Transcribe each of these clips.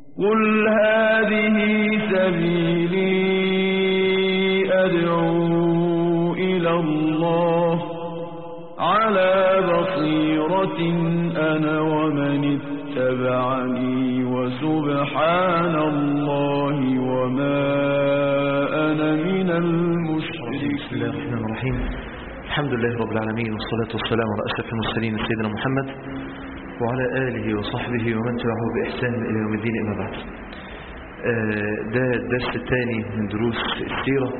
قل هذه سبيلي أدعو إلى الله على بصيرة أنا ومن اتبعني وسبحان الله وما أنا من المشركين. بسم الله الرحمن الرحيم. الحمد لله رب العالمين، والصلاة والسلام على أشرف المرسلين سيدنا محمد وعلى آله وصحبه ومن تبعه بإحسان إلى يوم الدين. أما بعد، ده الدرس الثاني من دروس السيرة.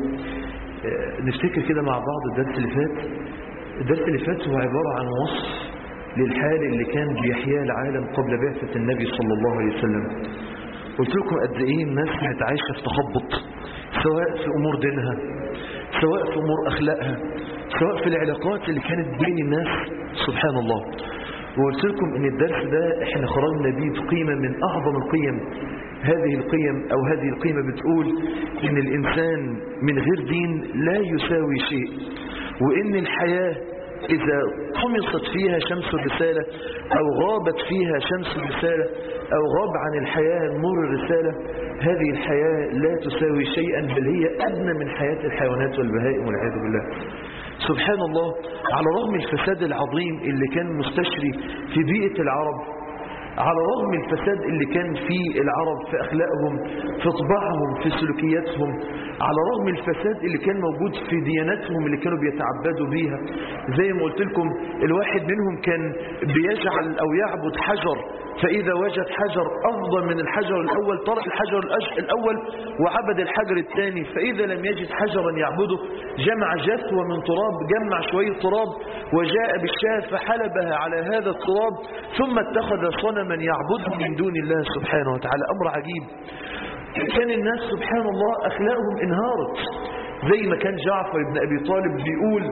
نفتكر كده مع بعض الدرس اللي فات. الدرس اللي فات هو عبارة عن وصف للحال اللي كان بيحياه العالم قبل بعثة النبي صلى الله عليه وسلم. قلت لكم قد ايه الناس كانت عايشة في تخبط، سواء في امور دينها، سواء في امور اخلاقها، سواء في العلاقات اللي كانت بين الناس. سبحان الله. وقلت لكم ان الدرس ده احنا خرجنا بيه بقيمة من اعظم القيم. هذه القيم او هذه القيمة بتقول ان الانسان من غير دين لا يساوي شيء، وان الحياة إذا قمصت فيها شمس الرسالة أو غابت فيها شمس الرسالة أو غاب عن الحياة نور الرسالة، هذه الحياة لا تساوي شيئا، بل هي أدنى من حياة الحيوانات والبهائم والعياذ بالله. سبحان الله. على رغم الفساد العظيم اللي كان مستشري في بيئة العرب، على رغم الفساد اللي كان في العرب في أخلاقهم، في طباعهم، في سلوكياتهم، على رغم الفساد اللي كان موجود في دياناتهم اللي كانوا بيتعبدوا بيها. زي ما قلت لكم، الواحد منهم كان بيجعل أو يعبد حجر، فإذا وجد حجر أفضل من الحجر الأول ترك الحجر الأول وعبد الحجر الثاني، فإذا لم يجد حجرا يعبده جمع جثوة من تراب، جمع شوية تراب وجاء بالشاة فحلبها على هذا التراب، ثم اتخذ صنما يعبده من دون الله سبحانه وتعالى. أمر عجيب. كان الناس سبحان الله أخلاقهم انهارت، زي ما كان جعفر بن أبي طالب بيقول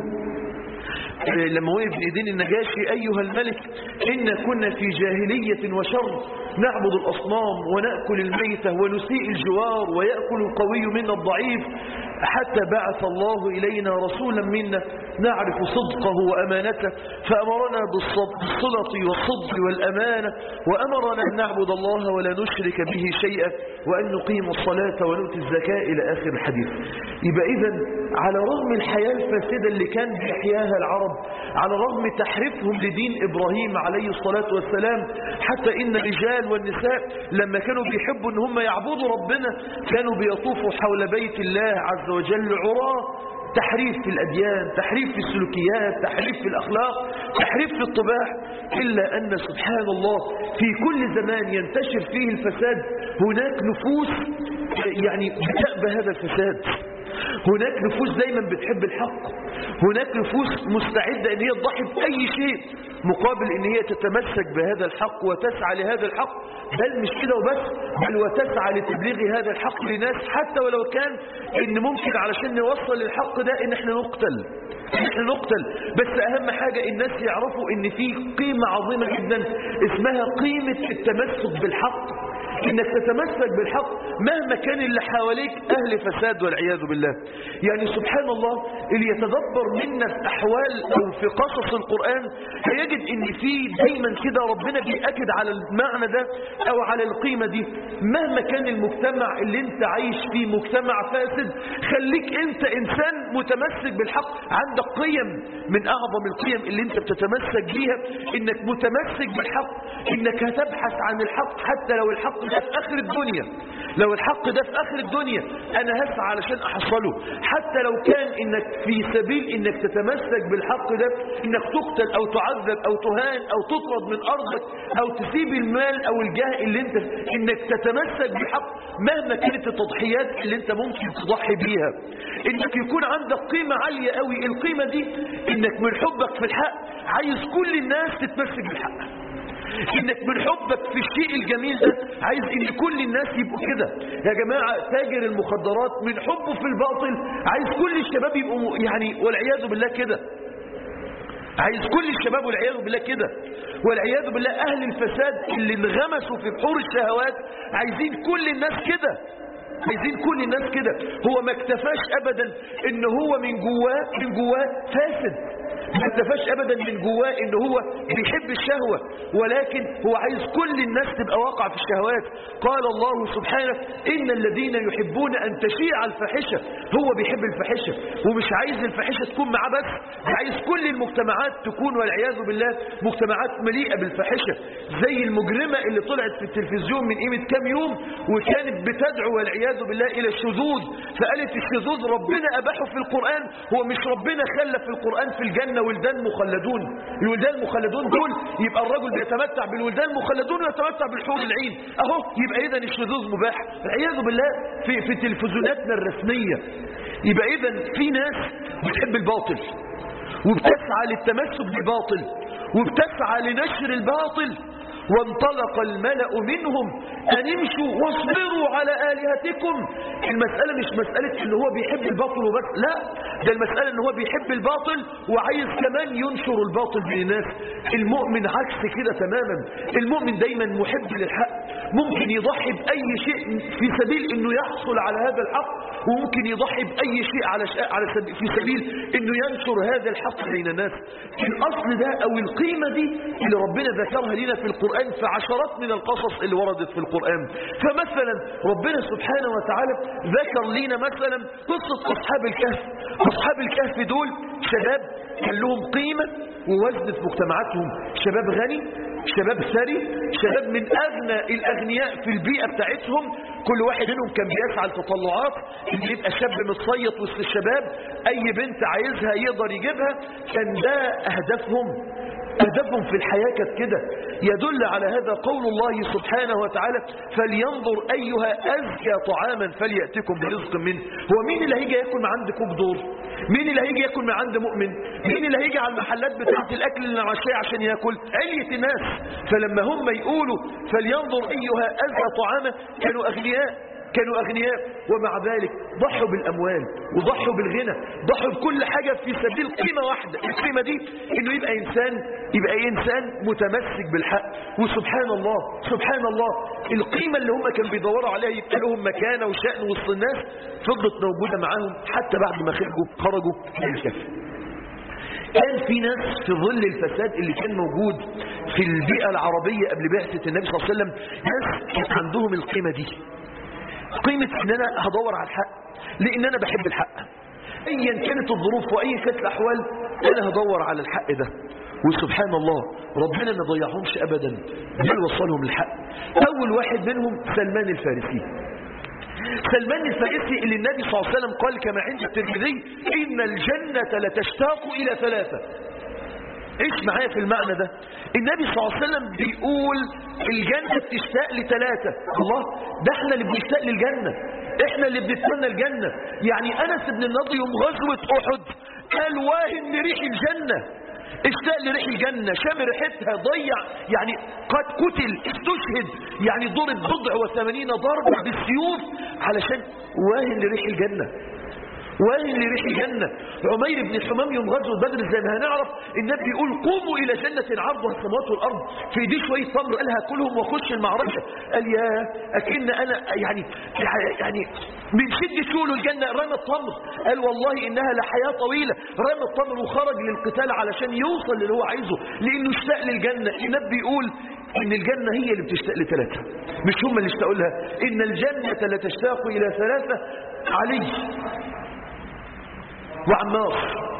لما وقف بإيدين النجاشي: أيها الملك، إن كنا في جاهلية وشر، نعبد الأصنام ونأكل الميتة ونسيء الجوار ويأكل القوي منا الضعيف، حتى بعث الله إلينا رسولا منا نعرف صدقه وأمانته، فأمرنا بالصلة والصدق والأمانة، وأمرنا أن نعبد الله ولا نشرك به شيئا، وأن نقيم الصلاة ونؤتي الزكاة إلى آخر الحديث. يبقى إذن على رغم الحياة الفاسدة اللي كان بيحياها العرب، على رغم تحريفهم لدين إبراهيم عليه الصلاة والسلام، حتى إن الرجال والنساء لما كانوا بيحبوا أن هم يعبدوا ربنا كانوا بيطوفوا حول بيت الله عز وجل عراه. تحريف في الأديان، تحريف في السلوكيات، تحريف في الأخلاق، تحريف في الطباع. إلا أن سبحان الله في كل زمان ينتشر فيه الفساد هناك نفوس يعني بتأبى هذا الفساد، هناك نفوس دايما بتحب الحق، هناك نفوس مستعدة ان هي تضحي بأي شيء مقابل ان هي تتمسك بهذا الحق وتسعى لهذا الحق. بل مش كده وبس، بل وتسعى لتبليغ هذا الحق لناس، حتى ولو كان ان ممكن علشان نوصل للحق ده ان احنا نقتل. بس اهم حاجة الناس يعرفوا ان في قيمة عظيمة جدا اسمها قيمة التمسك بالحق، انك تتمسك بالحق مهما كان اللي حواليك اهل فساد والعياذ بالله. يعني سبحان الله، اللي يتدبر منا في احوال او في قصص القرآن هيجد ان في دايما كده ربنا بيأكد على المعنى ده او على القيمة دي. مهما كان المجتمع اللي انت عايش فيه مجتمع فاسد، خليك انت انسان متمسك بالحق، عندك قيم من اعظم القيم اللي انت بتتمسك بيها انك متمسك بالحق، انك هتبحث عن الحق حتى لو الحق ده في آخر الدنيا. لو الحق ده في آخر الدنيا أنا هسعى علشان أحصله، حتى لو كان إنك في سبيل إنك تتمسك بالحق ده إنك تقتل أو تعذب أو تهان أو تطرد من أرضك أو تسيب المال أو الجاه اللي أنت، إنك تتمسك بالحق مهما كانت التضحيات اللي أنت ممكن تضحي بيها. إنك يكون عندك قيمة عالية قوي، القيمة دي إنك من حبك في الحق عايز كل الناس تتمسك بالحق، انك من حبك في الشيء الجميل ده عايز ان كل الناس يبقوا كده. يا جماعة تاجر المخدرات من حبه في الباطل عايز كل الشباب يبقوا يعني والعياذ بالله كده، عايز كل الشباب والعياذ بالله كده، والعياذ بالله اهل الفساد اللي انغمسوا في بحور الشهوات عايزين كل الناس كده، عايزين كل الناس كده. هو ما اكتفاش ابدا ان هو من جواه فاسد، ما اكتفاش ابدا من جواه ان هو بيحب الشهوة، ولكن هو عايز كل الناس تبقى واقعة في الشهوات. قال الله سبحانه ان الذين يحبون ان تشيع الفاحشة، هو بيحب الفاحشة ومش عايز الفاحشة تكون معاه بس، عايز كل المجتمعات تكون والعياذ بالله مجتمعات مليئة بالفاحشة. زي المجرمة اللي طلعت في التلفزيون من قيمة كام يوم وكانت بتدعو والعياذ بالله الى الشذوذ، فقالت الشذوذ ربنا اباحه في القرآن، هو مش ربنا خلى في القرآن في الجنة ولدان مخلدون؟ الولدان المخلدون دول يبقى الرجل بيتمتع بالولدان المخلدون ويتمتع بالحور العين، اهو يبقى اذا الشذوذ مباح والعياذ بالله في تلفزيوناتنا الرسمية. يبقى اذا في ناس بتحب الباطل وبتسعى للتمسك بالباطل وبتسعى لنشر الباطل. وانطلق الملأ منهم أن امشوا واصبروا على آلهتكم. المسألة مش مسألة ان هو بيحب الباطل وبس، لا، ده المسألة ان هو بيحب الباطل وعايز كمان ينشر الباطل بين الناس. المؤمن عكس كده تماما، المؤمن دايما محب للحق، ممكن يضحي بأي شيء في سبيل انه يحصل على هذا الحق، وممكن يضحي بأي شيء في سبيل انه ينشر هذا الحق بين الناس. الأصل ده او القيمة دي اللي ربنا ذكرها لنا في القرآن في عشرات من القصص اللي وردت في القرآن. فمثلا ربنا سبحانه وتعالى ذكر لنا مثلا قصة أصحاب الكهف. أصحاب الكهف دول شباب كان لهم قيمة ووزن في مجتمعاتهم، شباب غني، شباب ثري، شباب من أغنى الأغنياء في البيئة بتاعتهم. كل واحد منهم كان بيسعى التطلعات ان يبقى شاب متصيط وسط الشباب، أي بنت عايزها يقدر يجيبها، كان ده أهدافهم في الحياة كانت كده. يدل على هذا قول الله سبحانه وتعالى فلينظر أيها أزكى طعاما فليأتكم برزق منه. هو مين اللي هيجي يأكل من عند كوك دور؟ مين اللي هيجي يأكل من عند مؤمن؟ مين اللي هيجي على المحلات بتاعت الأكل اللي عشان عشان يأكل؟ علية الناس. فلما هم يقولوا فلينظر أيها أزكى طعاما كانوا أغنياء ومع ذلك ضحوا بالأموال وضحوا بالغنى، ضحوا بكل حاجة في سبيل قيمة واحدة. القيمة دي إنه يبقى إنسان متمسك بالحق. وسبحان الله القيمة اللي هم كانوا بيدوروا عليها يبقى لهم مكانة وشأن وسط الناس فضلت موجودة معاهم حتى بعد ما خرجوا من الكهف. كان في ناس في ظل الفساد اللي كان موجود في البيئة العربية قبل بعثة النبي صلى الله عليه وسلم، ناس كانت عندهم القيمة دي، قيمة ان انا هدور على الحق لان انا بحب الحق ايا كانت الظروف واي كانت الاحوال، انا هدور على الحق ده. وسبحان الله ربنا ما ضيعهمش ابدا بل وصلهم الحق. اول واحد منهم سلمان الفارسي. سلمان الفارسي اللي النبي صلى الله عليه وسلم قال كما عند الترمذي ان الجنة لتشتاق الى ثلاثة. ايش معايا في المعنى ده؟ النبي صلى الله عليه وسلم بيقول الجنة بتشتاق لثلاثة. الله، ده احنا اللي بنشتاق للجنة، احنا اللي بنتمنى الجنة. يعني انس بن النضر يوم غزوة احد قال واهن لريح الجنة، اشتاق لريح الجنة، شم ريحتها، ضيع يعني قد قتل استشهد، يعني ضرب 80 ضربة بالسيوف علشان واهن لريح الجنة، واهل لريح الجنة. عمير بن الحمام يوم غزوة بدر زي ما هنعرف النبي يقول قوموا إلى جنة عرضها السماوات والأرض، في دي شوية تمر قال هاكلهم واخش المعركة. قال يا أكن أنا يعني من شدة شوله الجنة رمى التمر، قال والله إنها لحياة طويلة، رمى التمر وخرج للقتال علشان يوصل اللي هو عايزه لأنه اشتاق للجنة. النبي يقول إن الجنة هي اللي بتشتاق لثلاثة، مش هم اللي اشتاقوا لها. إن الجنة لتشتاق إلى ثلاثة: علي وعمار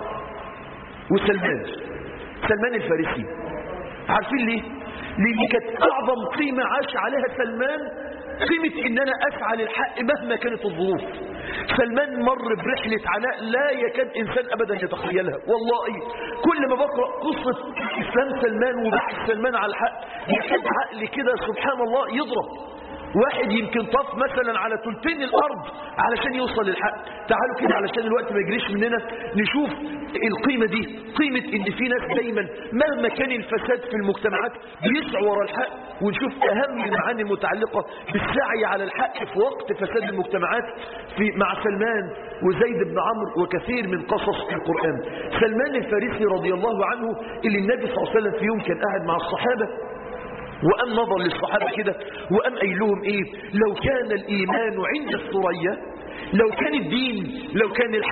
سلمان الفارسي. عارفين ليه؟ لأن كانت أعظم قيمة عاش عليها سلمان قيمة إن أنا أسعى للحق مهما كانت الظروف. سلمان مر برحلة عناء لا يكاد إنسان أبدا يتخيلها. والله كل ما بقرأ قصة إسلام سلمان وبحث سلمان على الحق يكاد عقلي كده سبحان الله يضرب. واحد يمكن طاف مثلا على ثلثين الارض علشان يوصل للحق. تعالوا كده علشان الوقت ما يجريش مننا نشوف القيمة دي، قيمة ان في ناس دايما مهما كان الفساد في المجتمعات بيسعوا ورا الحق، ونشوف اهم المعاني المتعلقة بالسعي على الحق في وقت فساد المجتمعات مع سلمان وزيد بن عمرو وكثير من قصص القرآن. سلمان الفارسي رضي الله عنه اللي النبي صلى الله عليه وسلم في يوم كان قاعد مع الصحابة وقام نظر للصحابة كده وقام قايل لهم ايه: لو كان الإيمان عند الثريا، لو كان الدين، لو كان الحق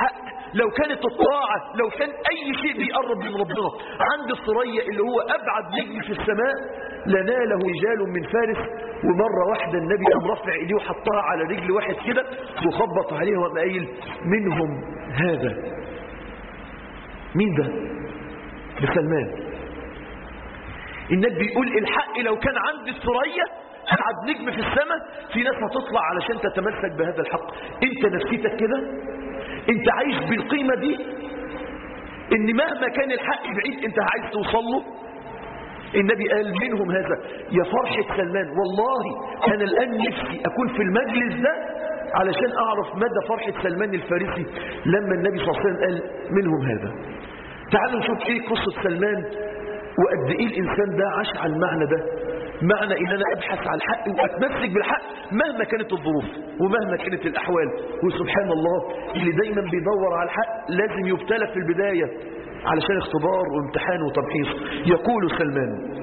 لو كانت الطاعة، لو كان أي شيء بيقرب من ربنا عند الثريا اللي هو أبعد نجم في السماء لناله رجال من فارس. ومرة واحدة النبي قام رفع ايديه وحطها على رجل واحد كده وخبط عليه وقام قايل منهم هذا. مين ده؟ ده سلمان. النبي بيقول الحق لو كان عند الثريا أبعد نجم في السماء في ناس هتطلع علشان تتمسك بهذا الحق. انت نفسيتك كده؟ انت عايش بالقيمة دي ان مهما كان الحق بعيد انت عايز توصل له؟ النبي قال منهم هذا. يا فرحة سلمان، والله أنا الآن نفسي أكون في المجلس ده علشان أعرف مدى فرحة سلمان الفارسي لما النبي صلى الله عليه وسلم قال منهم هذا. تعالوا نشوف ايه قصة سلمان وقد ايه الإنسان ده عاش على المعنى ده، معنى ان انا ابحث عن الحق واتمسك بالحق مهما كانت الظروف ومهما كانت الأحوال. وسبحان الله اللي دايما بيدور على الحق لازم يبتلى في البداية علشان اختبار وامتحان وتمحيص. يقول سلمان،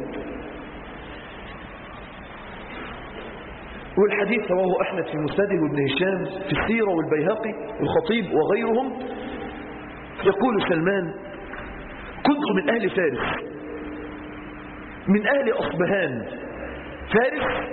والحديث رواه أحمد في مسنده وابن هشام في السيرة والبيهقي والخطيب وغيرهم. يقول سلمان كنت من أهل فارس، من أهل أصبهان. فارس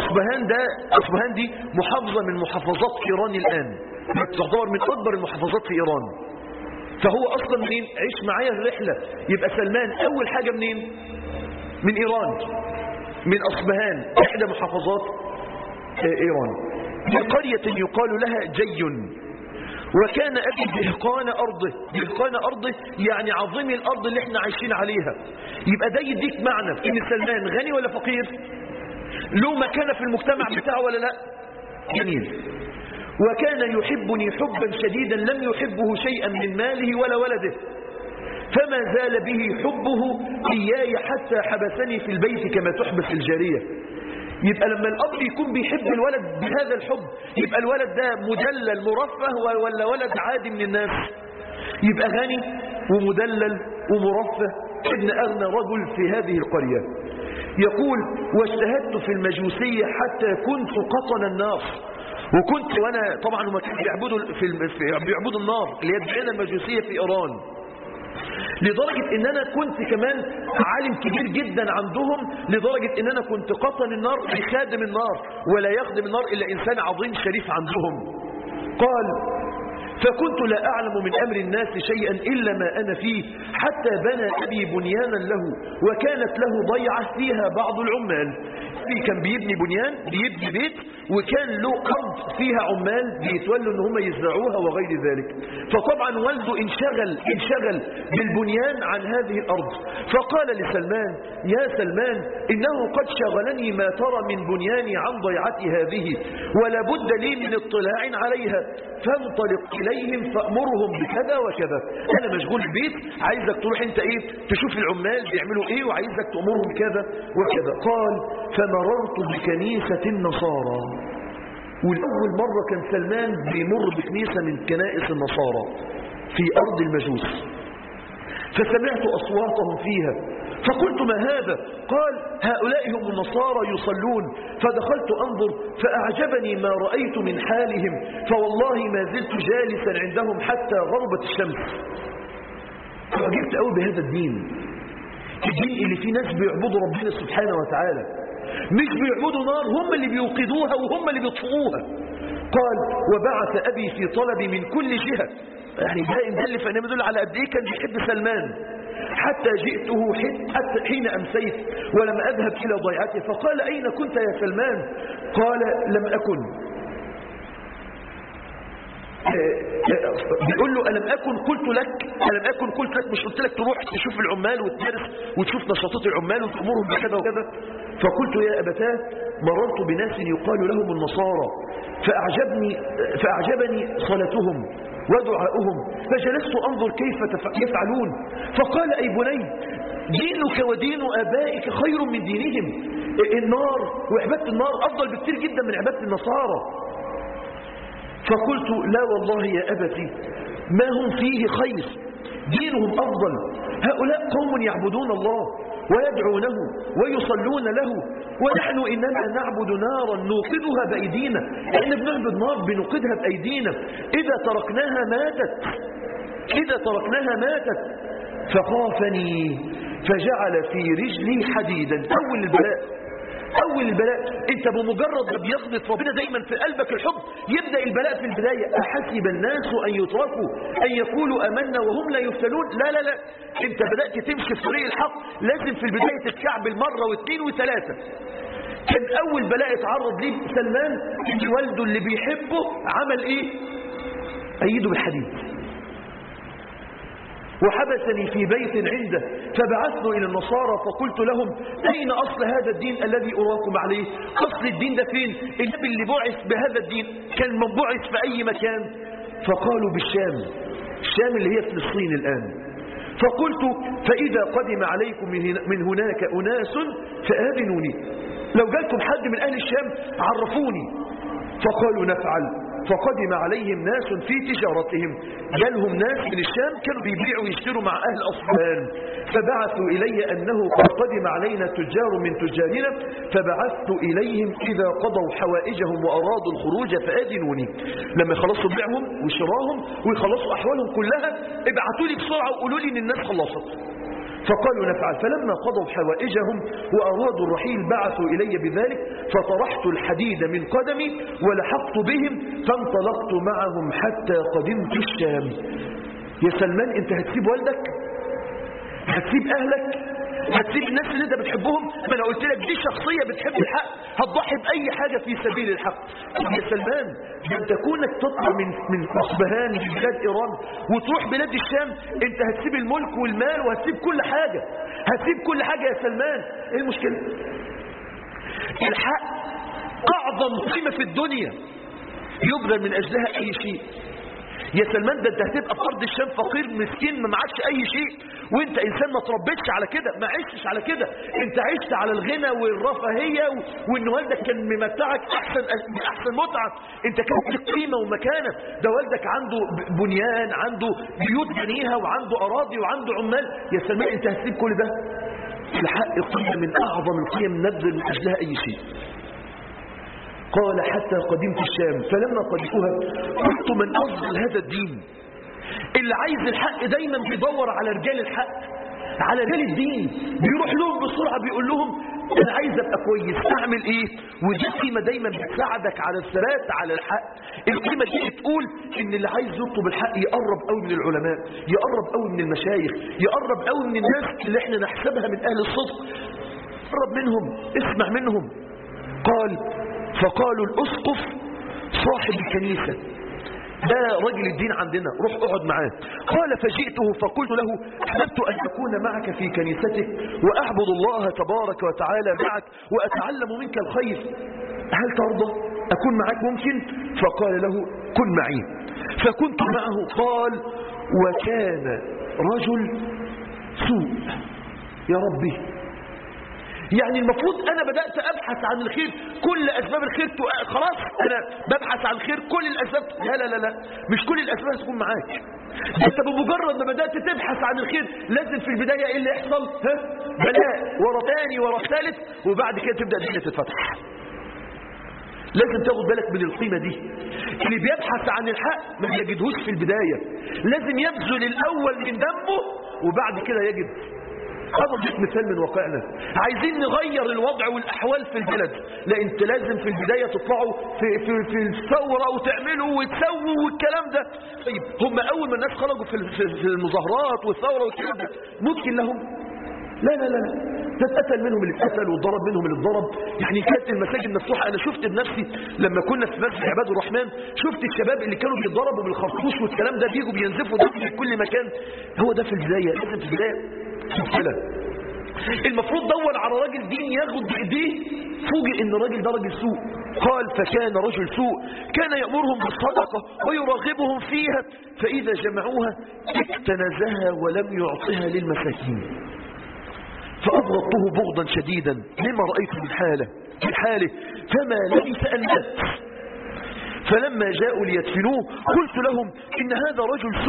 أصبهان دي محافظة من محافظات إيران الآن، تعتبر من أكبر المحافظات في إيران. فهو أصلا منين؟ عيش معايا الرحلة. يبقى سلمان أول حاجة منين؟ من إيران، من أصبهان، إحدى محافظات إيران، في قرية يقال لها جي. وكان أبي دهقان أرضه يعني عظيم الأرض اللي احنا عايشين عليها. يبقى ده يديك معنى إن سلمان غني ولا فقير؟ له مكانة في المجتمع بتاعه ولا لا؟ جميل. وكان يحبني حبا شديدا لم يحبه شيئا من ماله ولا ولده، فما زال به حبه إياي حتى حبسني في البيت كما تحبس الجارية. يبقى لما الأب يكون بيحب الولد بهذا الحب يبقى الولد ده مدلل مرفه ولا ولد عادي من الناس؟ يبقى غني ومدلل ومرفه، ابن أغنى رجل في هذه القرية. يقول واجتهدت في المجوسية حتى كنت قطن النار. وكنت وانا طبعا هم بيعبدوا النار اللي هي الديانة المجوسية في إيران، لدرجة ان انا كنت كمان عالم كبير جدا عندهم، لدرجة ان انا كنت قطن النار بخادم النار، ولا يخدم النار الا انسان عظيم شريف عندهم. قال فكنت لا أعلم من أمر الناس شيئا إلا ما أنا فيه، حتى بنى أبي بنيانا له وكانت له ضيعة فيها بعض العمال. كان بيبني بنيان، بيبني بيت، وكان له أرض فيها عمال بيتولوا ان هم يزرعوها وغير ذلك. فطبعا والده انشغل بالبنيان عن هذه الأرض. فقال لسلمان يا سلمان إنه قد شغلني ما ترى من بنياني عن ضيعتي هذه، ولا بد لي من اطلاع عليها، فانطلق إليهم فأمرهم بكذا وكذا. أنا مشغول البيت، عايزك تروح انت تشوف العمال بيعملوا وعايزك تأمرهم كذا وكذا. قال فمررت بكنيسة النصارى. والأول مرة كان سلمان بيمر بكنيسة من كنائس النصارى في أرض المجوس، فسمعت أصواتهم فيها فقلت ما هذا؟ قال هؤلاء هم النصارى يصلون. فدخلت أنظر فأعجبني ما رأيت من حالهم، فوالله ما زلت جالسا عندهم حتى غربت الشمس. فعجبت قوي بهذا الدين اللي فيه ناس بيعبدوا ربنا سبحانه وتعالى، مش بيعبدوا نار، هم اللي بيوقدوها وهم اللي بيطفئوها. قال وبعث أبي في طلبي من كل جهة، يعني ده اللي فأنا يدل على قد ايه كان بيحب سلمان. حتى جئته حتى حين أمسيت ولم أذهب إلى ضيعته. فقال أين كنت يا سلمان؟ قال لم أكن. بيقول له ألم أكن قلت لك مش قلت لك تروح تشوف العمال وتدرس وتشوف نشاطات العمال وتأمرهم بكذا وكذا؟ فقلت يا أبتاه مررت بناس يقال لهم النصارى فأعجبني صلاتهم ودعاؤهم، فجلست أنظر كيف يفعلون. فقال أي بني دينك ودين آبائك خير من دينهم. النار وعبادة النار أفضل بكثير جدا من عبادة النصارى. فقلت لا والله يا أبتي ما هم فيه خير، دينهم أفضل. هؤلاء قوم يعبدون الله ويدعونه ويصلون له، ونحن إنما نعبد نارا نوقدها بأيدينا. إحنا بنعبد نار بنوقدها بأيدينا، إذا تركناها ماتت. إذا تركناها ماتت. فخافني فجعل في رجلي حديدا. أول البلاء أنت بمجرد ما بيغضب ربنا دايما في قلبك الحب يبدأ البلاء في البداية. أحسب الناس أن يتركوا أن يقولوا أمنا وهم لا يفتنون. لا لا لا، أنت بدأت تمشي في طريق الحق لازم في البداية تتكعبل مرة واثنين وثلاثة. كان أول بلاء اتعرض ليه سلمان إن والده اللي بيحبه عمل إيه؟ أيده بالحديد. وحبسني في بيت عنده فبعثت إلى النصارى فقلت لهم أين أصل هذا الدين الذي أراكم عليه؟ أصل الدين ده فين؟ النبي اللي بعث بهذا الدين كان منبعث في أي مكان؟ فقالوا بالشام، الشام اللي هي فلسطين الآن. فقلت فإذا قدم عليكم من هناك أناس فآذنوني، لو جاءكم حد من أهل الشام عرفوني. فقالوا نفعل. فقدم عليهم ناس في تجارتهم، جالهم ناس من الشام كانوا بيبيعوا ويشتروا مع أهل أصفهان. فبعثوا إلي أنه قد قدم علينا تجار من تجارنا، فبعثت إليهم إذا قضوا حوائجهم وأرادوا الخروج فآذنوني. لما يخلصوا بيعهم وشراهم ويخلصوا أحوالهم كلها ابعتوا لي بسرعة وقولوا لي إن الناس خلصت. فقالوا نفعل. فلما قضوا حوائجهم وأرادوا الرحيل بعثوا إلي بذلك، فطرحت الحديد من قدمي ولحقت بهم فانطلقت معهم حتى قدمت الشام. يا سلمان أنت هتسيب والدك؟ هتسيب أهلك؟ هتسيب الناس اللي انت بتحبهم؟ ما انا قلت لك دي شخصية بتحب الحق هتضحي بأي حاجة في سبيل الحق. يا سلمان انت كونك تطلع من أصبهان من بلاد إيران وتروح بلاد الشام، انت هتسيب الملك والمال وهتسيب كل حاجة، هتسيب كل حاجة يا سلمان. ايه المشكلة؟ الحق أعظم قيمة في الدنيا يبذل من أجلها أي شيء. يا سلمان ده انت هتبقى في ارض الشام فقير مسكين ما معكش اي شيء، وانت انسان ما تربيتش على كده، ما عشتش على كده، انت عشت على الغنى والرفاهيه وان والدك كان ممتعك احسن متعه، انت كان لك قيمه ومكانه. ده والدك عنده بنيان، عنده بيوت بنيها وعنده اراضي وعنده عمال. يا سلمان انت هتسيب كل ده؟ الحق قيمه من اعظم القيم نبذل من اجلها اي شيء. قال حتى قدمت الشام. فلما قدمتها قلت من أفضل هذا الدين؟ اللي عايز الحق دايما بيدور على رجال الحق، على رجال الدين، بيروح لهم بسرعة بيقول لهم أنا عايز أبقى كويس، أعمل إيه؟ ودي قيمة دايما بتساعدك على الثبات على الحق. القيمة دي بتقول إن اللي عايز يطلب الحق يقرب قوي من العلماء، يقرب قوي من المشايخ، يقرب قوي من الناس اللي احنا نحسبها من أهل الصدق، قرب منهم، اسمع منهم. قال فقالوا الأسقف صاحب الكنيسة، ده رجل الدين عندنا، روح اقعد معاه. قال فجئته فقلت له أحببت أن أكون معك في كنيستك وأعبد الله تبارك وتعالى معك وأتعلم منك الخير، هل ترضى أكون معك؟ ممكن؟ فقال له كن معي. فكنت معه. قال وكان رجل سوء. يا ربي، يعني المفروض أنا بدأت أبحث عن الخير، كل أسباب الخير خلاص أنا ببحث عن الخير كل الأسباب. لا لا لا لا، مش كل الأسباب تكون معاك. أنت بمجرد ما بدأت تبحث عن الخير لازم في البداية إيه اللي يحصل؟ بلاء ورا ثاني ورا ثالث، وبعد كده تبدأ الدنيا تتفتح. لازم تاخد بالك من القيمة دي. اللي بيبحث عن الحق ما يجدهوش في البداية، لازم يبذل الأول من دمه وبعد كده يجد. أضرب مثال من واقعنا، عايزين نغير الوضع والأحوال في البلد، لا انت لازم في البداية تطلعوا في الثورة وتعملوا وتسووا والكلام ده. طيب هم أول ما الناس خرجوا في المظاهرات والثورة والكلام ده ممكن لهم؟ لا لا لا لا، ده اتقتل منهم اللي اتقتل واتضرب منهم اللي اتضرب. يعني كانت المساجد مفتوحة. أنا شفت بنفسي لما كنا في مسجد عباد الرحمن، شفت الشباب اللي كانوا بيتضربوا بالخرطوش والكلام ده بيجوا بينزفوا دم في كل مكان. هو ده في البداية، لازم في البداية كده. المفروض دور على راجل دين ياخد بايديه، فوجئ ان الراجل ده راجل سوء. قال فكان رجل سوء كان يأمرهم بالصدقة ويرغبهم فيها، فإذا جمعوها اكتنزها ولم يعطها للمساكين. فأبغضته بغضا شديدا لما رأيت من حاله فما لبث أن مات. فلما جاءوا ليدفنوه قلت لهم إن هذا رجل سوء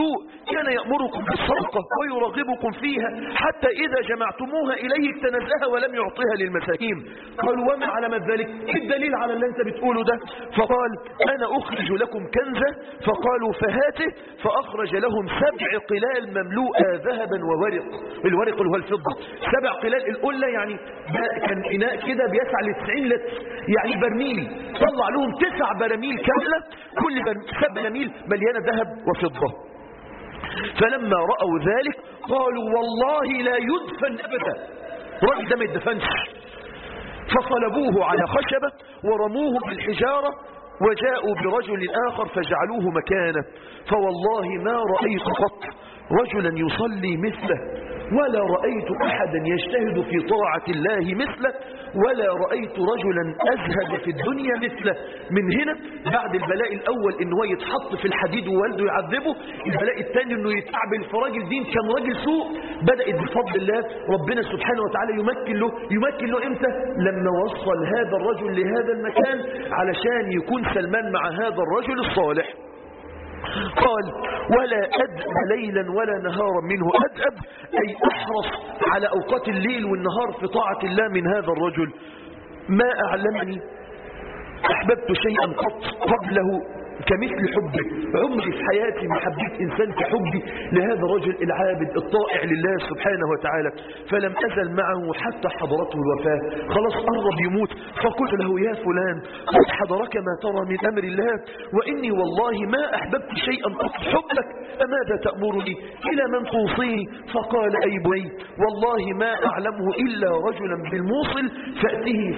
كان يأمركم بالصدقة ويرغبكم فيها حتى إذا جمعتموها إليه اكتنزها ولم يعطيها للمساكين. قالوا وما علامة ذلك؟ الدليل على اللي انت بتقوله ده؟ فقال أنا أخرج لكم كنزة. فقالوا فهاته. فأخرج لهم 7 قلال مملوءة ذهبا وورق. الورق اللي هو الفضة. 7 قلال القلة يعني كان إناء كده بيسع ل90 لتر، يعني برميل. طلع لهم 9 براميل كاملة، كل 7 براميل مليانة ذهب وفضة. فلما رأوا ذلك قالوا والله لا يدفن أبدا، الراجل ده ما يدفنش. فصلبوه على خشبة ورموه بالحجارة وجاءوا برجل آخر فجعلوه مكانه. فوالله ما رأيت قط رجلا يصلي مثله، ولا رأيت أحدا يجتهد في طاعة الله مثله، ولا رأيت رجلا أزهد في الدنيا مثله. من هنا بعد البلاء الأول إنه يتحط في الحديد ووالده يعذبه، البلاء الثاني إنه يتعبل في راجل دين كان راجل سوء، بدأت بفضل الله ربنا سبحانه وتعالى يمكن له إمتى؟ لما وصل هذا الرجل لهذا المكان علشان يكون سلمان مع هذا الرجل الصالح. قال ولا أدأب ليلا ولا نهارا منه. أدأب أي أحرص على أوقات الليل والنهار في طاعة الله من هذا الرجل. ما أعلمني أحببت شيئا قط قبله كمثل حبه. عمري في حياتي ما حبيت إنسان كحبي لهذا الرجل العابد الطائع لله سبحانه وتعالى. فلم أزل معه حتى حضرته الوفاة، خلاص قرب يموت. فقلت له يا فلان قد حضرك ما ترى من أمر الله، وإني والله ما أحببت شيئا قط حبك، فماذا تأمرني؟ إلى من توصيني؟ فقال أي بني والله ما أعلمه إلا رجلا بالموصل فأته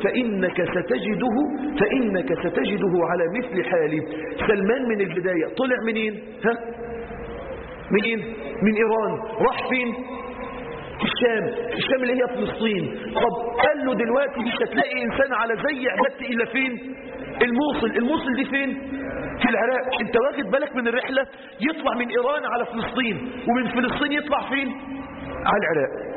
فإنك ستجده على مثل حالي. سلمان من البداية طلع منين؟ منين؟ من إيران. راح فين؟ الشام اللي هي فلسطين. طب قال له دلوقتي مش هتلاقي إنسان على زي عبادتي إلا فين؟ الموصل دي فين؟ في العراق. انت واخد بالك من الرحلة؟ يطلع من إيران على فلسطين، ومن فلسطين يطلع فين؟ على العراق.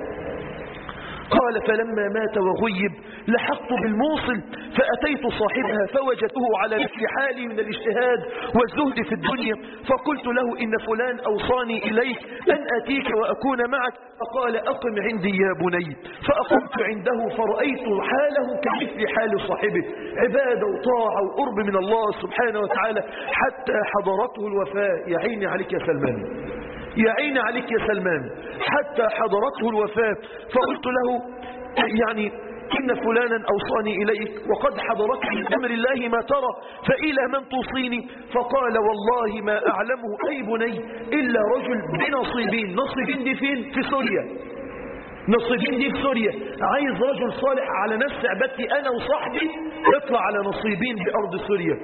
قال فلما مات وغيب لحقت بالموصل فأتيت صاحبها فوجدته على مثل حالي من الاجتهاد والزهد في الدنيا. فقلت له إن فلان أوصاني إليك أن أتيك وأكون معك. فقال أقم عندي يا بني. فأقمت عنده فرأيت حاله كمثل حال صاحبه، عبادة وطاعة وقرب من الله سبحانه وتعالى، حتى حضرته الوفاة. يا عيني عليك يا سلمان، يا عيني عليك يا سلمان، حتى حضرته الوفاة. فقلت له يعني إن فلانا أوصاني إليك وقد حضرك من أمر الله ما ترى، فإلى من توصيني؟ فقال والله ما أعلمه أي بني إلا رجل بنصيبين. نصيبين دي فين؟ في سوريا. نصيبين دي في سوريا. عايز رجل صالح على نفس عبادتي أنا وصاحبي اطلع على نصيبين بأرض سوريا،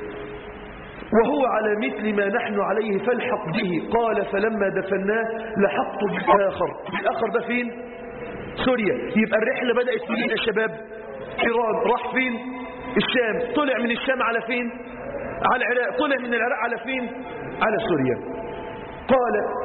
وهو على مثل ما نحن عليه فالحق به. قال فلما دفناه لحقت بالآخر ده فين؟ سوريا. يبقى الرحلة بدأت منين يا شباب؟ إيران. راح فين؟ الشام. طلع من الشام على فين؟ على العراق. طلع من العراق على فين؟ على سوريا. قال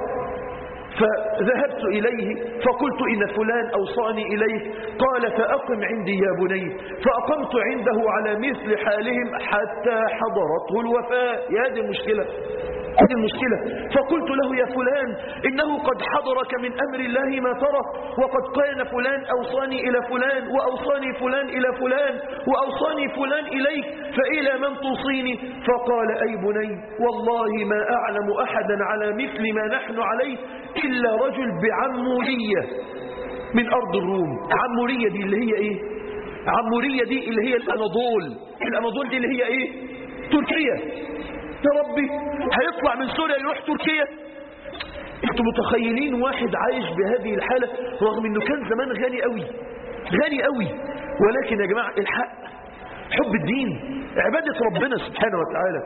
فذهبت إليه فقلت إن فلان أوصاني إليك. قال فأقم عندي يا بني. فأقمت عنده على مثل حالهم حتى حضرته الوفاة. يا دي المشكلة، هذه المشكلة. فقلت له يا فلان إنه قد حضرك من أمر الله ما ترى، وقد كان فلان أوصاني إلى فلان، وأوصاني فلان إلى فلان، وأوصاني فلان إليك، فإلى من توصيني؟ فقال أي بني والله ما أعلم أحدا على مثل ما نحن عليه إلا رجل بعمورية من أرض الروم. عمورية دي اللي هي إيه؟ عمورية دي اللي هي الأناضول دي اللي هي إيه؟ تركيا. يا ربي هيطلع من سوريا يروح تركيا؟ انتوا متخيلين واحد عايش بهذه الحالة رغم انه كان زمان غني قوي. ولكن يا جماعة الحق حب الدين عبادة ربنا سبحانه وتعالى.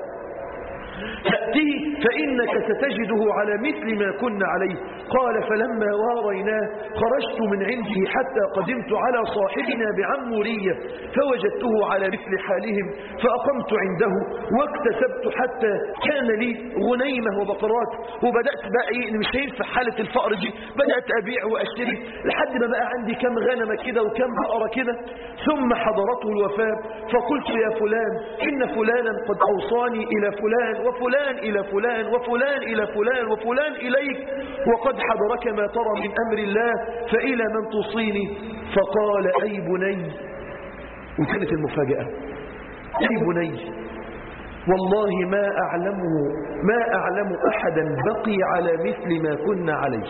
تأتيه فإنك ستجده على مثل ما كنا عليه. قال فلما واريناه خرجت من عنده حتى قدمت على صاحبنا بعمورية فوجدته على مثل حالهم فأقمت عنده واكتسبت حتى كان لي غنيمة وبقرات. وبدأت بقى إيه، مش هينفع حالة الفقر دي، بدأت أبيع وأشتري لحد ما بقى عندي كم غنمة كده وكم بقرة كده. ثم حضرته الوفاة فقلت يا فلان إن فلانا قد أوصاني إلى فلان وفلان إلى فلان وفلان إلى فلان وفلان إليك، وقد حضرك ما ترى من أمر الله، فإلى من توصيني؟ فقال أي بني، وكانت المفاجأة، أي بني والله ما أعلم أحدا بقي على مثل ما كنا عليه.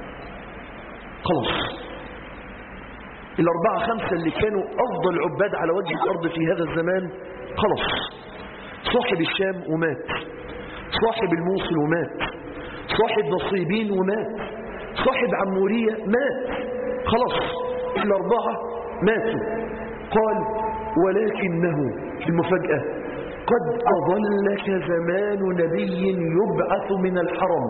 خلاص، الأربعة خمسة اللي كانوا أفضل عباد على وجه الأرض في هذا الزمان خلاص، صاحب الشام ومات، صاحب الموصل ومات، صاحب نصيبين ومات، صاحب عمورية مات، خلاص الأربعة ماتوا. قال ولكنه المفاجأة قد أظلك زمان نبي يبعث من الحرم،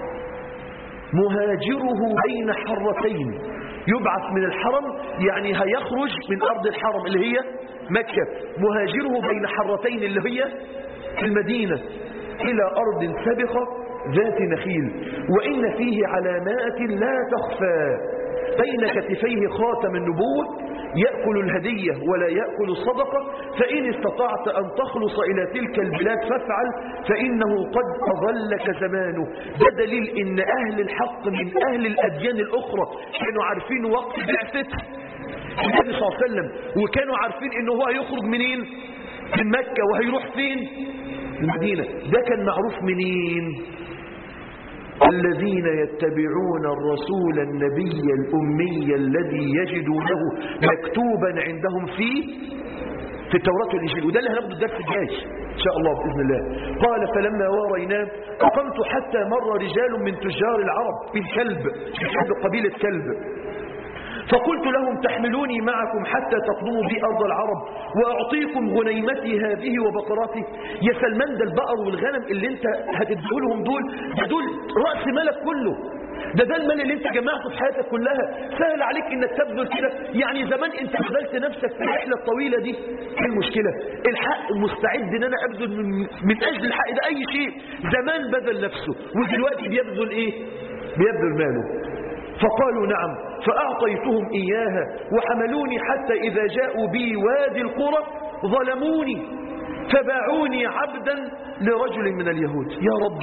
مهاجره بين حرتين، يبعث من الحرم يعني هيخرج من أرض الحرم اللي هي مكة، مهاجره بين حرتين اللي هي المدينة، إلى أرض سبخة ذات نخيل، وإن فيه علامات لا تخفى، بين كتفيه خاتم النبوة، يأكل الهدية ولا يأكل الصدقة، فإن استطعت أن تخلص إلى تلك البلاد فافعل، فإنه قد أظلك زمانه. ده دليل إن أهل الحق من أهل الأديان الأخرى كانوا عارفين وقت بعثة النبي صلى الله عليه وسلم، وكانوا عارفين إنه هو هيخرج منين؟ من مكة، وهيروح فين؟ المدينة. ده كان معروف منين؟ الذين يتبعون الرسول النبي الأمي الذي يجدونه مكتوبا عندهم في التوراة والإنجيل، وده اللي هناخده الدرس الجاي إن شاء الله بإذن الله. قال فلما واريناه أقمت حتى مر رجال من تجار العرب من كلب قبيلة كلب، فقلت لهم تحملوني معكم حتى تقدموا بي أرض العرب وأعطيكم غنيمتي هذه وبقراتي. يا سلمان، ده البقر والغنم اللي انت هتديه لهم دول رأس مالك كله، ده المال اللي انت جمعته في حياتك كلها، سهل عليك انك تبذل كده. يعني زمان انت بذلت نفسك في الرحلة الطويلة دي، ايه المشكلة؟ الحق مستعد ان انا ابذل من اجل الحق ده اي شيء. زمان بذل نفسه، ودلوقتي بيبذل ايه؟ بيبذل ماله. فقالوا نعم، فأعطيتهم إياها وحملوني حتى إذا جاءوا بي وادي القرى ظلموني فباعوني عبدا لرجل من اليهود.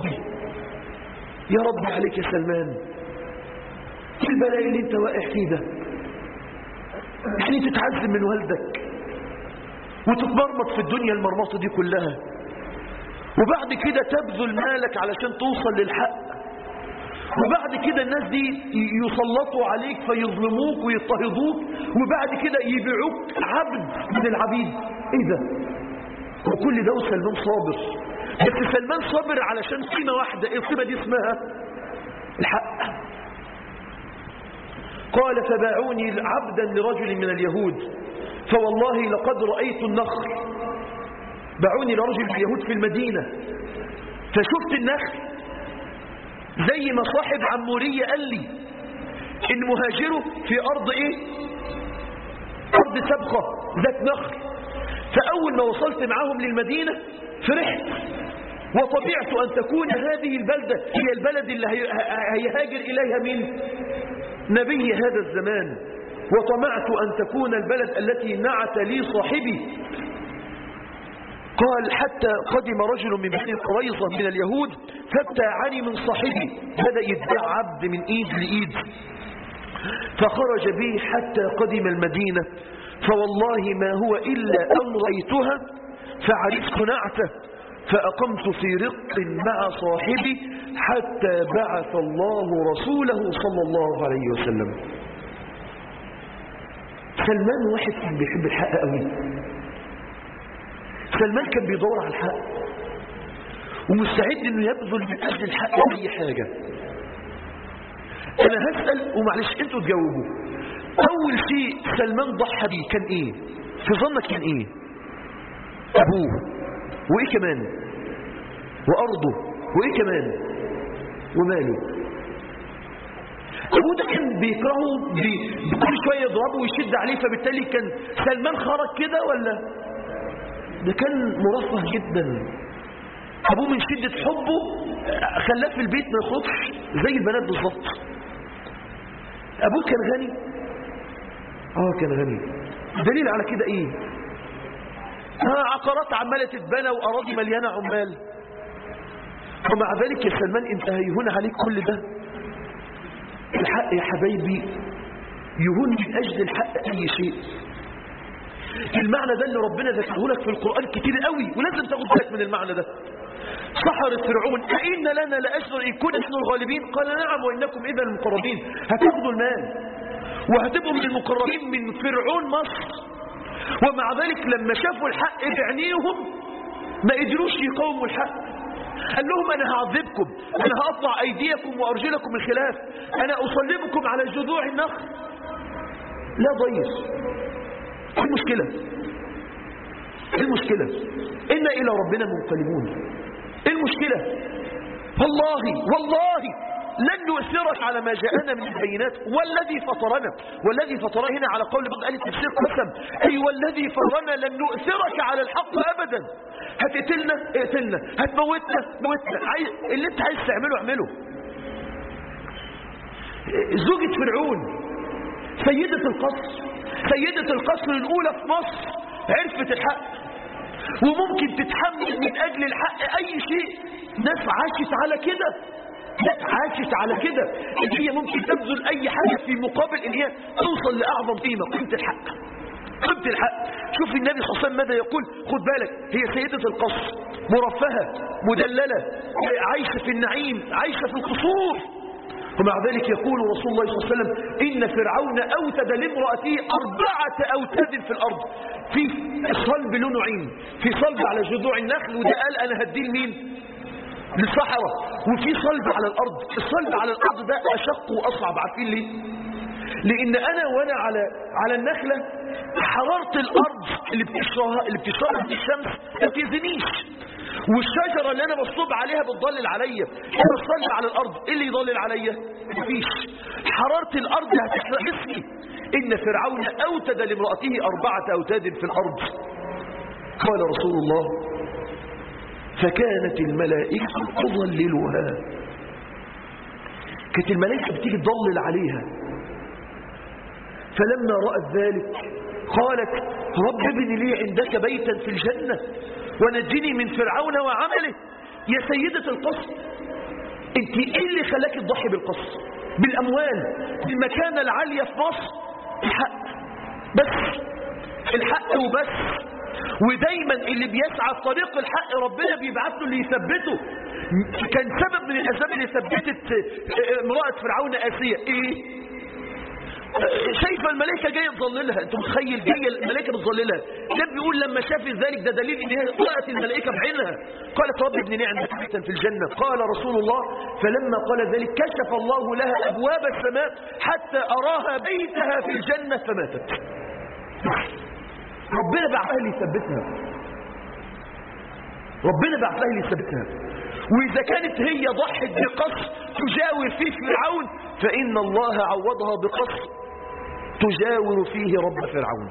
يا ربي عليك يا سلمان، ايه البلاء اللي انت واقع فيه ده؟ يعني تتعذب من والدك وتتمرمط في الدنيا المرمطة دي كلها، وبعد كده تبذل مالك علشان توصل للحق، وبعد كده الناس دي يسلطوا عليك فيظلموك ويضطهدوك، وبعد كده يبيعوك عبد من العبيد. ايه ده؟ وكل ده وسلمان صابر. بس سلمان صابر علشان قيمة واحدة، ايه القيمة دي؟ اسمها الحق. قال فباعوني عبدا لرجل من اليهود فوالله لقد رأيت النخل. باعوني لرجل من اليهود في المدينة، فشفت النخل زي ما صاحب عمورية قال لي ان مهاجره في ارض ايه؟ ارض سبخة ذات نخل. فاول ما وصلت معاهم للمدينة فرحت، وطبيعت ان تكون هذه البلدة هي البلد اللي هيهاجر اليها من نبي هذا الزمان، وطمعت ان تكون البلد التي نعت لي صاحبي. قال حتى قدم رجل من بني قريظة من اليهود فابتاعني من صاحبي، بدأ يتباع عبد من ايد لايد، فخرج بي حتى قدم المدينة، فوالله ما هو إلا أن رأيتها فعرفت نعته، فأقمت في رق مع صاحبي حتى بعث الله رسوله صلى الله عليه وسلم. سلمان واحد كان بيحب الحق قوي، سلمان كان بيدور على الحق ومستعد انه يبذل من اجل الحق اي حاجة. انا هسأل ومعلش انتوا تجاوبوا. اول شيء سلمان ضحى بيه كان ايه في ظنك؟ كان ايه؟ ابوه، وايه كمان؟ وارضه، وايه كمان؟ وماله. ابوه ده كان بيكرهه، كل شويه يضربه ويشد عليه، فبالتالي كان سلمان خرج كده ولا ده كان مرفه جدا؟ ابوه من شدة حبه خلاه في البيت ما يخرجش زي البنات بالظبط. ابوه كان غني، كان غني. الدليل على كده ايه؟ عقارات عماله تتبنى واراضي مليانه عمال. ومع ذلك يا سلمان انت هيهون عليك كل ده. الحق يا حبايبي يهون من أجل الحق أي شيء. المعنى ده اللي ربنا ذكره لك في القرآن كتير قوي، ولازم تاخد بالك من المعنى ده. سحرة فرعون أئن لنا لأجر إن كنا نحن الغالبين؟ قال نعم وإنكم إذا المقربين. هتاخدوا المال وهتبقوا من المقربين من فرعون مصر. ومع ذلك لما شافوا الحق بعينيهم ما قدروش يقاوموا الحق. قال لهم أنا هعذبكم، أنا هقطع أيديكم وأرجلكم من خلاف، أنا أصلبكم على جذوع النخل. لا ضير. ايه المشكلة؟ إنا إلى ربنا منقلبون. ايه المشكلة؟ والله لن نؤثرك على ما جاءنا من البينات والذي فطرنا. والذي فطرنا هنا على قول بعض أهل التفسير قسم، أي والذي فطرنا لن نؤثرك على الحق أبدا. هتقتلنا اقتلنا، هتموتنا موتنا، اللي انت عايز تعمله اعمله. زوجة فرعون سيدة القصر الأولى في مصر عرفت الحق وممكن تتحمل من أجل الحق أي شيء. ناس عاشت على كده إن هي ممكن تبذل أي حاجة في مقابل إن هي توصل لأعظم قيمة الحق. شوف النبي صلى الله عليه وسلم ماذا يقول. خد بالك، هي سيدة القصر مرفهة مدللة عايشة في النعيم، عايشة في القصور، ومع ذلك يقول رسول الله صلى الله عليه وسلم إن فرعون أوتد لامرأته 4 أوتاد في الأرض. في صلب له نوعين، في صلب على جذوع النخل وده قال أنا هديه لمين؟ للصحراء. وفي صلب على الأرض. الصلب على الأرض ده أشق وأصعب. عارفين ليه؟ لأن وأنا على النخلة حرارة الأرض اللي بتشرها في الشمس ما تأذينيش، والشجرة اللي أنا بصلب عليها بتضلل عليا. أنا بصلب على الأرض، إيه اللي يضلل عليا؟ مفيش. حرارة الأرض هتحرق جسمي. إن فرعون أوتد لامرأته 4 أوتاد في الأرض. قال رسول الله فكانت الملائكة تضللها. كانت الملائكة بتيجي تضلل عليها. فلما رأت ذلك قالت رب ابن لي عندك بيتا في الجنة ونجني من فرعون وعمله. يا سيدة القصر، انت ايه اللي خلاك تضحي بالقصر، بالأموال، بالمكانة العالية في مصر؟ الحق وبس. ودايما اللي بيسعى في طريق الحق ربنا بيبعث له اللي يثبته. كان سبب من الأسباب اللي ثبتت امرأة فرعون آسية ايه؟ شايفة الملائكة جاية تظللها. انتم متخيل جاية الملائكة بتظللها؟ ده بيقول لما شافت ذلك ده دليل ان هي رأت الملائكة بعينها. قالت رب ابن لي عندك بيتا في الجنة. قال رسول الله فلما قال ذلك كشف الله لها أبواب السماء حتى أراها بيتها في الجنة فماتت. ربنا بعثها اللي يثبتها. وإذا كانت هي ضحت بقصر تجاور فيه فرعون فإن الله عوضها بقصر تجاور فيه رب فرعون.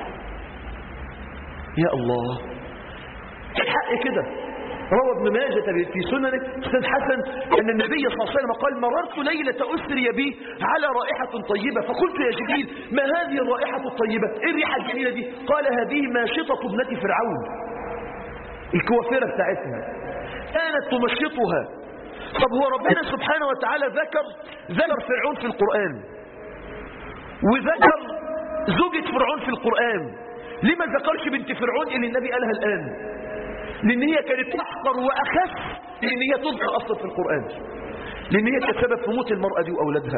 يا الله، الحق كده. روى ابن ماجه في سننه أستاذ حسن أن النبي صلى الله عليه وسلم قال مررت ليلة أسري بي على رائحة طيبة فقلت يا جبريل ما هذه الرائحة الطيبة؟ إيه الريحة الجميلة دي؟ قال هذه ماشطة ابنة فرعون، الكوافرة بتاعتها كانت تمشطها. طب هو ربنا سبحانه وتعالى ذكر فرعون في القرآن وذكر زوجة فرعون في القرآن، لما ذكرش بنت فرعون اللي النبي قالها الآن؟ لأن هي كانت أحقر وأخف لأن هي تذكر أصلا في القرآن، لأن هي كانت سبب في موت المرأة دي وأولادها.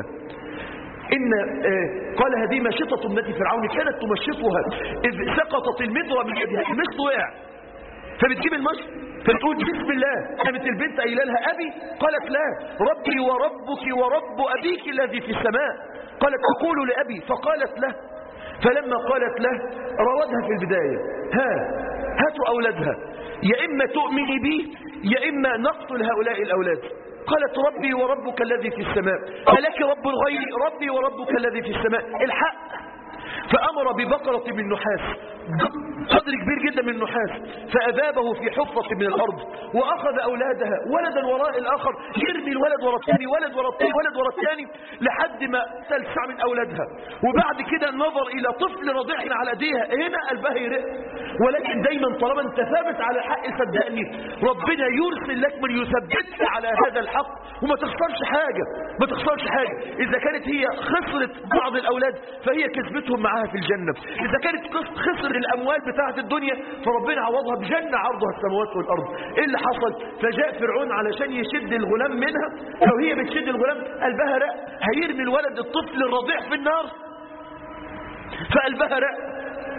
قال هذه ماشطة ابنة فرعون كانت تمشطها إذ سقطت المضرة من يدها. المشط وقع فبتجيب المشط فتقول بسم الله. قامت البنت قايله لها أبي؟ قالت لا، ربي وربك ورب أبيك الذي في السماء. قالت أقول لأبي، فقالت له. فلما قالت له راودها في البداية هاتوا أولادها، يا إما تؤمني بي يا إما نقتل هؤلاء الأولاد. قالت ربي وربك الذي في السماء، ألك رب غيري؟ ربي وربك الذي في السماء. الحق. فأمر ببقرة من نحاس، قدر كبير جدا من النحاس، فأذابه في حفرة من الأرض وأخذ أولادها ولدا وراء الآخر يرمي الولد وراء الثاني ولد وراء الثاني ولد وراء الثاني لحد ما تلسع من أولادها. وبعد كده نظر إلى طفل رضيع على أيديها، هنا قلبها يرق ولكن دايما طالما انت ثابت على الحق صدقني ربنا يرسل لك من يثبتك على هذا الحق وما تخسرش حاجة. ما تخسرش حاجة. إذا كانت هي خسرت بعض الأولاد فهي كسبتهم معاها في الجنة. إذا كانت خسر الأموال بتاعة الدنيا فربنا عوضها بجنة عرضها السماوات والأرض. إيه اللي حصل؟ فجاء فرعون علشان يشد الغلام منها. لو هي بتشد الغلام قلبها رق هيرمي الولد الطفل الرضيع في النار فقلبها رق.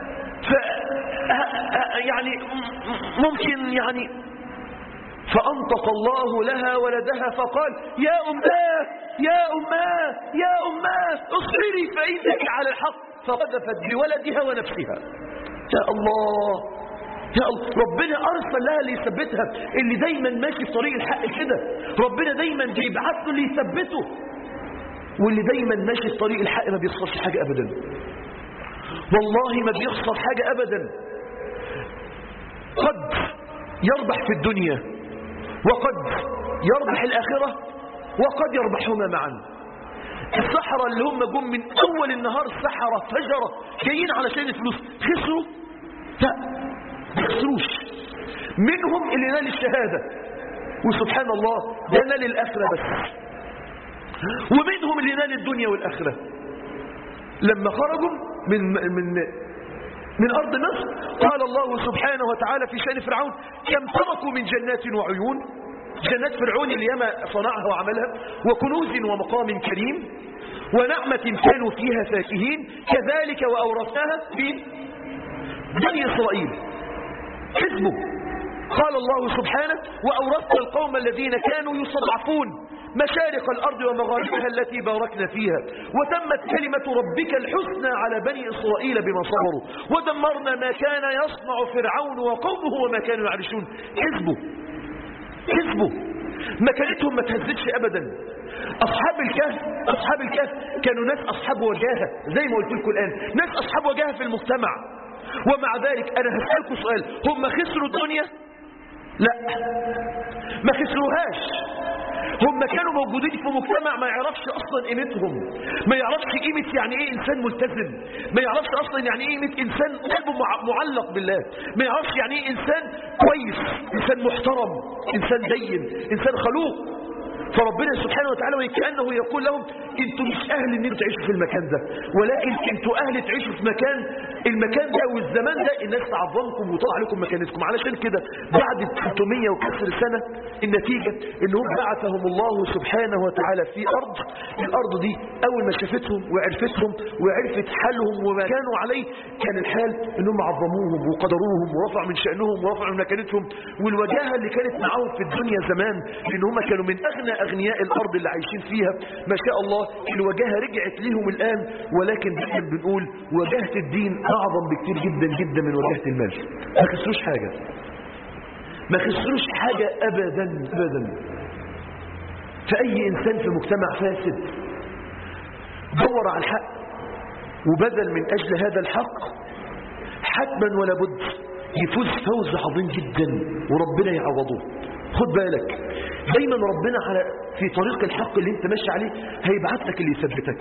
يعني ممكن يعني فأنطق الله لها ولدها فقال يا أماه يا أماه يا أماه اصبري فإنك على الحق فقذفت بولدها ونفسها. يا الله يا الله ربنا أرسل لها ليثبتها. اللي دايما ماشي في طريق الحق كده ربنا دايما بيبعث له ليثبته. واللي دايما ماشي في طريق الحق ما بيخسرش حاجة أبدا. والله ما بيخسر حاجة أبدا. قد يربح في الدنيا وقد يربح الآخرة وقد يربحهما معا. السحرة اللي هم جم من أول النهار سحرة فجرة جايين علشان الفلوس خسروا؟ لا ما خسروش. منهم اللي نال الشهادة وسبحان الله ده نال الآخرة بس. ومنهم اللي نال الدنيا والآخرة. لما خرجوا من أرض مصر قال الله سبحانه وتعالى في شأن فرعون كم تركوا من جنات وعيون. جنات فرعون اللي ياما صنعها وعملها وكنوز ومقام كريم ونعمة كانوا فيها فاكهين كذلك وأورثناها بني إسرائيل. حزبه قال الله سبحانه وأورثنا القوم الذين كانوا يستضعفون مشارق الأرض ومغاربها التي باركنا فيها وتمت كلمة ربك الحسنى على بني إسرائيل بما صبروا ودمرنا ما كان يصنع فرعون وقومه وما كانوا يعرشون. حزبه مكانتهم ما تهزتش أبدا. أصحاب الكهف كانوا ناس أصحاب وجاهة زي ما قلت لكم الآن ناس أصحاب وجاهة في المجتمع. ومع ذلك أنا هسألكم سؤال هم خسروا الدنيا؟ لا ما خسروهاش. هم كانوا موجودين في مجتمع ما يعرفش أصلا قيمتهم. ما يعرفش قيمة يعني إيه إنسان ملتزم. ما يعرفش أصلا يعني إيه قيمة إنسان قلبه معلق بالله. ما يعرفش يعني إيه إنسان كويس إنسان محترم إنسان دين إنسان خلوق. فربنا سبحانه وتعالى كأنه يقول لهم انتوا مش أهل ان انتوا تعيشوا في المكان ده ولكن انتوا أهل تعيشوا في المكان ده والزمان ده الناس تعظمكم وطلع عليكم مكانتكم. علشان كده بعد 300 وكسر سنة النتيجة انهم بعثهم الله سبحانه وتعالى في الأرض دي أول ما شافتهم وعرفتهم وعرفت حالهم وما كانوا عليه كان الحال انهم عظموهم وقدروهم ورفعوا من شأنهم ورفعوا من مكانتهم والوجاهة اللي كانت معاهم في الدنيا زمان لأن هم كانوا من أغنياء الأرض اللي عايشين فيها ما شاء الله. الوجاهة رجعت لهم الآن ولكن دائما بنقول وجاهة الدين أعظم بكتير جدا جدا من وجاهة المال. ما خسروش حاجة أبدا. فأي إنسان في مجتمع فاسد دور على الحق وبذل من أجل هذا الحق حتما ولا بد يفوز فوز عظيم جدا وربنا يعوضه. خد بالك دايما ربنا في طريق الحق اللي انت ماشي عليه هيبعت لك اللي يثبتك.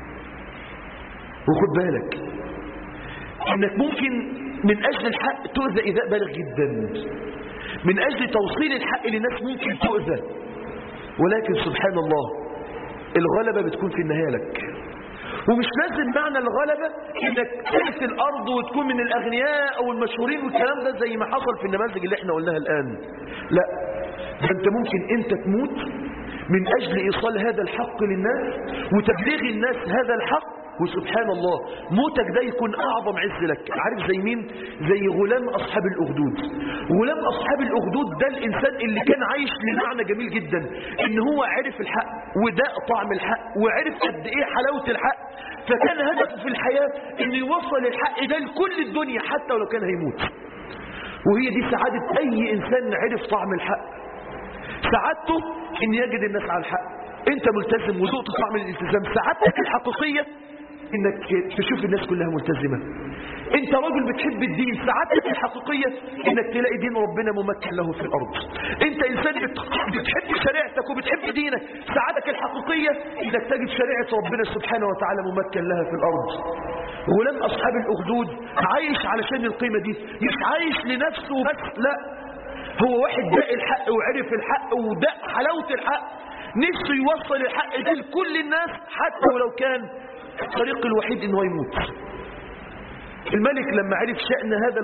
وخد بالك انك ممكن من اجل الحق تؤذى ايذاء بالغ جدا. من اجل توصيل الحق للناس ممكن تؤذى ولكن سبحان الله الغلبة بتكون في النهاية لك. ومش لازم معنى الغلبة انك تأتي الارض وتكون من الاغنياء او المشهورين والكلام ده زي ما حصل في النماذج اللي احنا قلناها الان. لا ده انت ممكن انت تموت من اجل ايصال هذا الحق للناس وتبليغ الناس هذا الحق وسبحان الله موتك ده يكون اعظم عز لك. عارف زي مين؟ زي غلام اصحاب الاخدود. غلام اصحاب الاخدود ده الانسان اللي كان عايش لمعنى جميل جدا ان هو عرف الحق وداق طعم الحق وعرف قد ايه حلاوة الحق فكان هدفه في الحياة انه يوصل الحق ده لكل الدنيا حتى ولو كان هيموت. وهي دي سعادة اي انسان عرف طعم الحق. سعادته ان يجد الناس على الحق. انت ملتزم وذقت طعم الالتزام. سعادتك الحقيقية انك تشوف الناس كلها ملتزمة. انت راجل بتحب الدين، سعادتك الحقيقية انك تلاقي دين ربنا ممكن له في الارض. انت انسان بتحب شريعتك وبتحب دينك، سعادتك الحقيقية انك تجد شريعة ربنا سبحانه وتعالى ممكن لها في الارض. غلام اصحاب الاخدود عايش علشان القيمة دي، مش عايش لنفسه بس، لا، هو واحد داق الحق وعرف الحق وداق حلاوة الحق، نفسه يوصل الحق ده لكل الناس حتى ولو كان الطريق الوحيد انه يموت. الملك لما عرف شأن هذا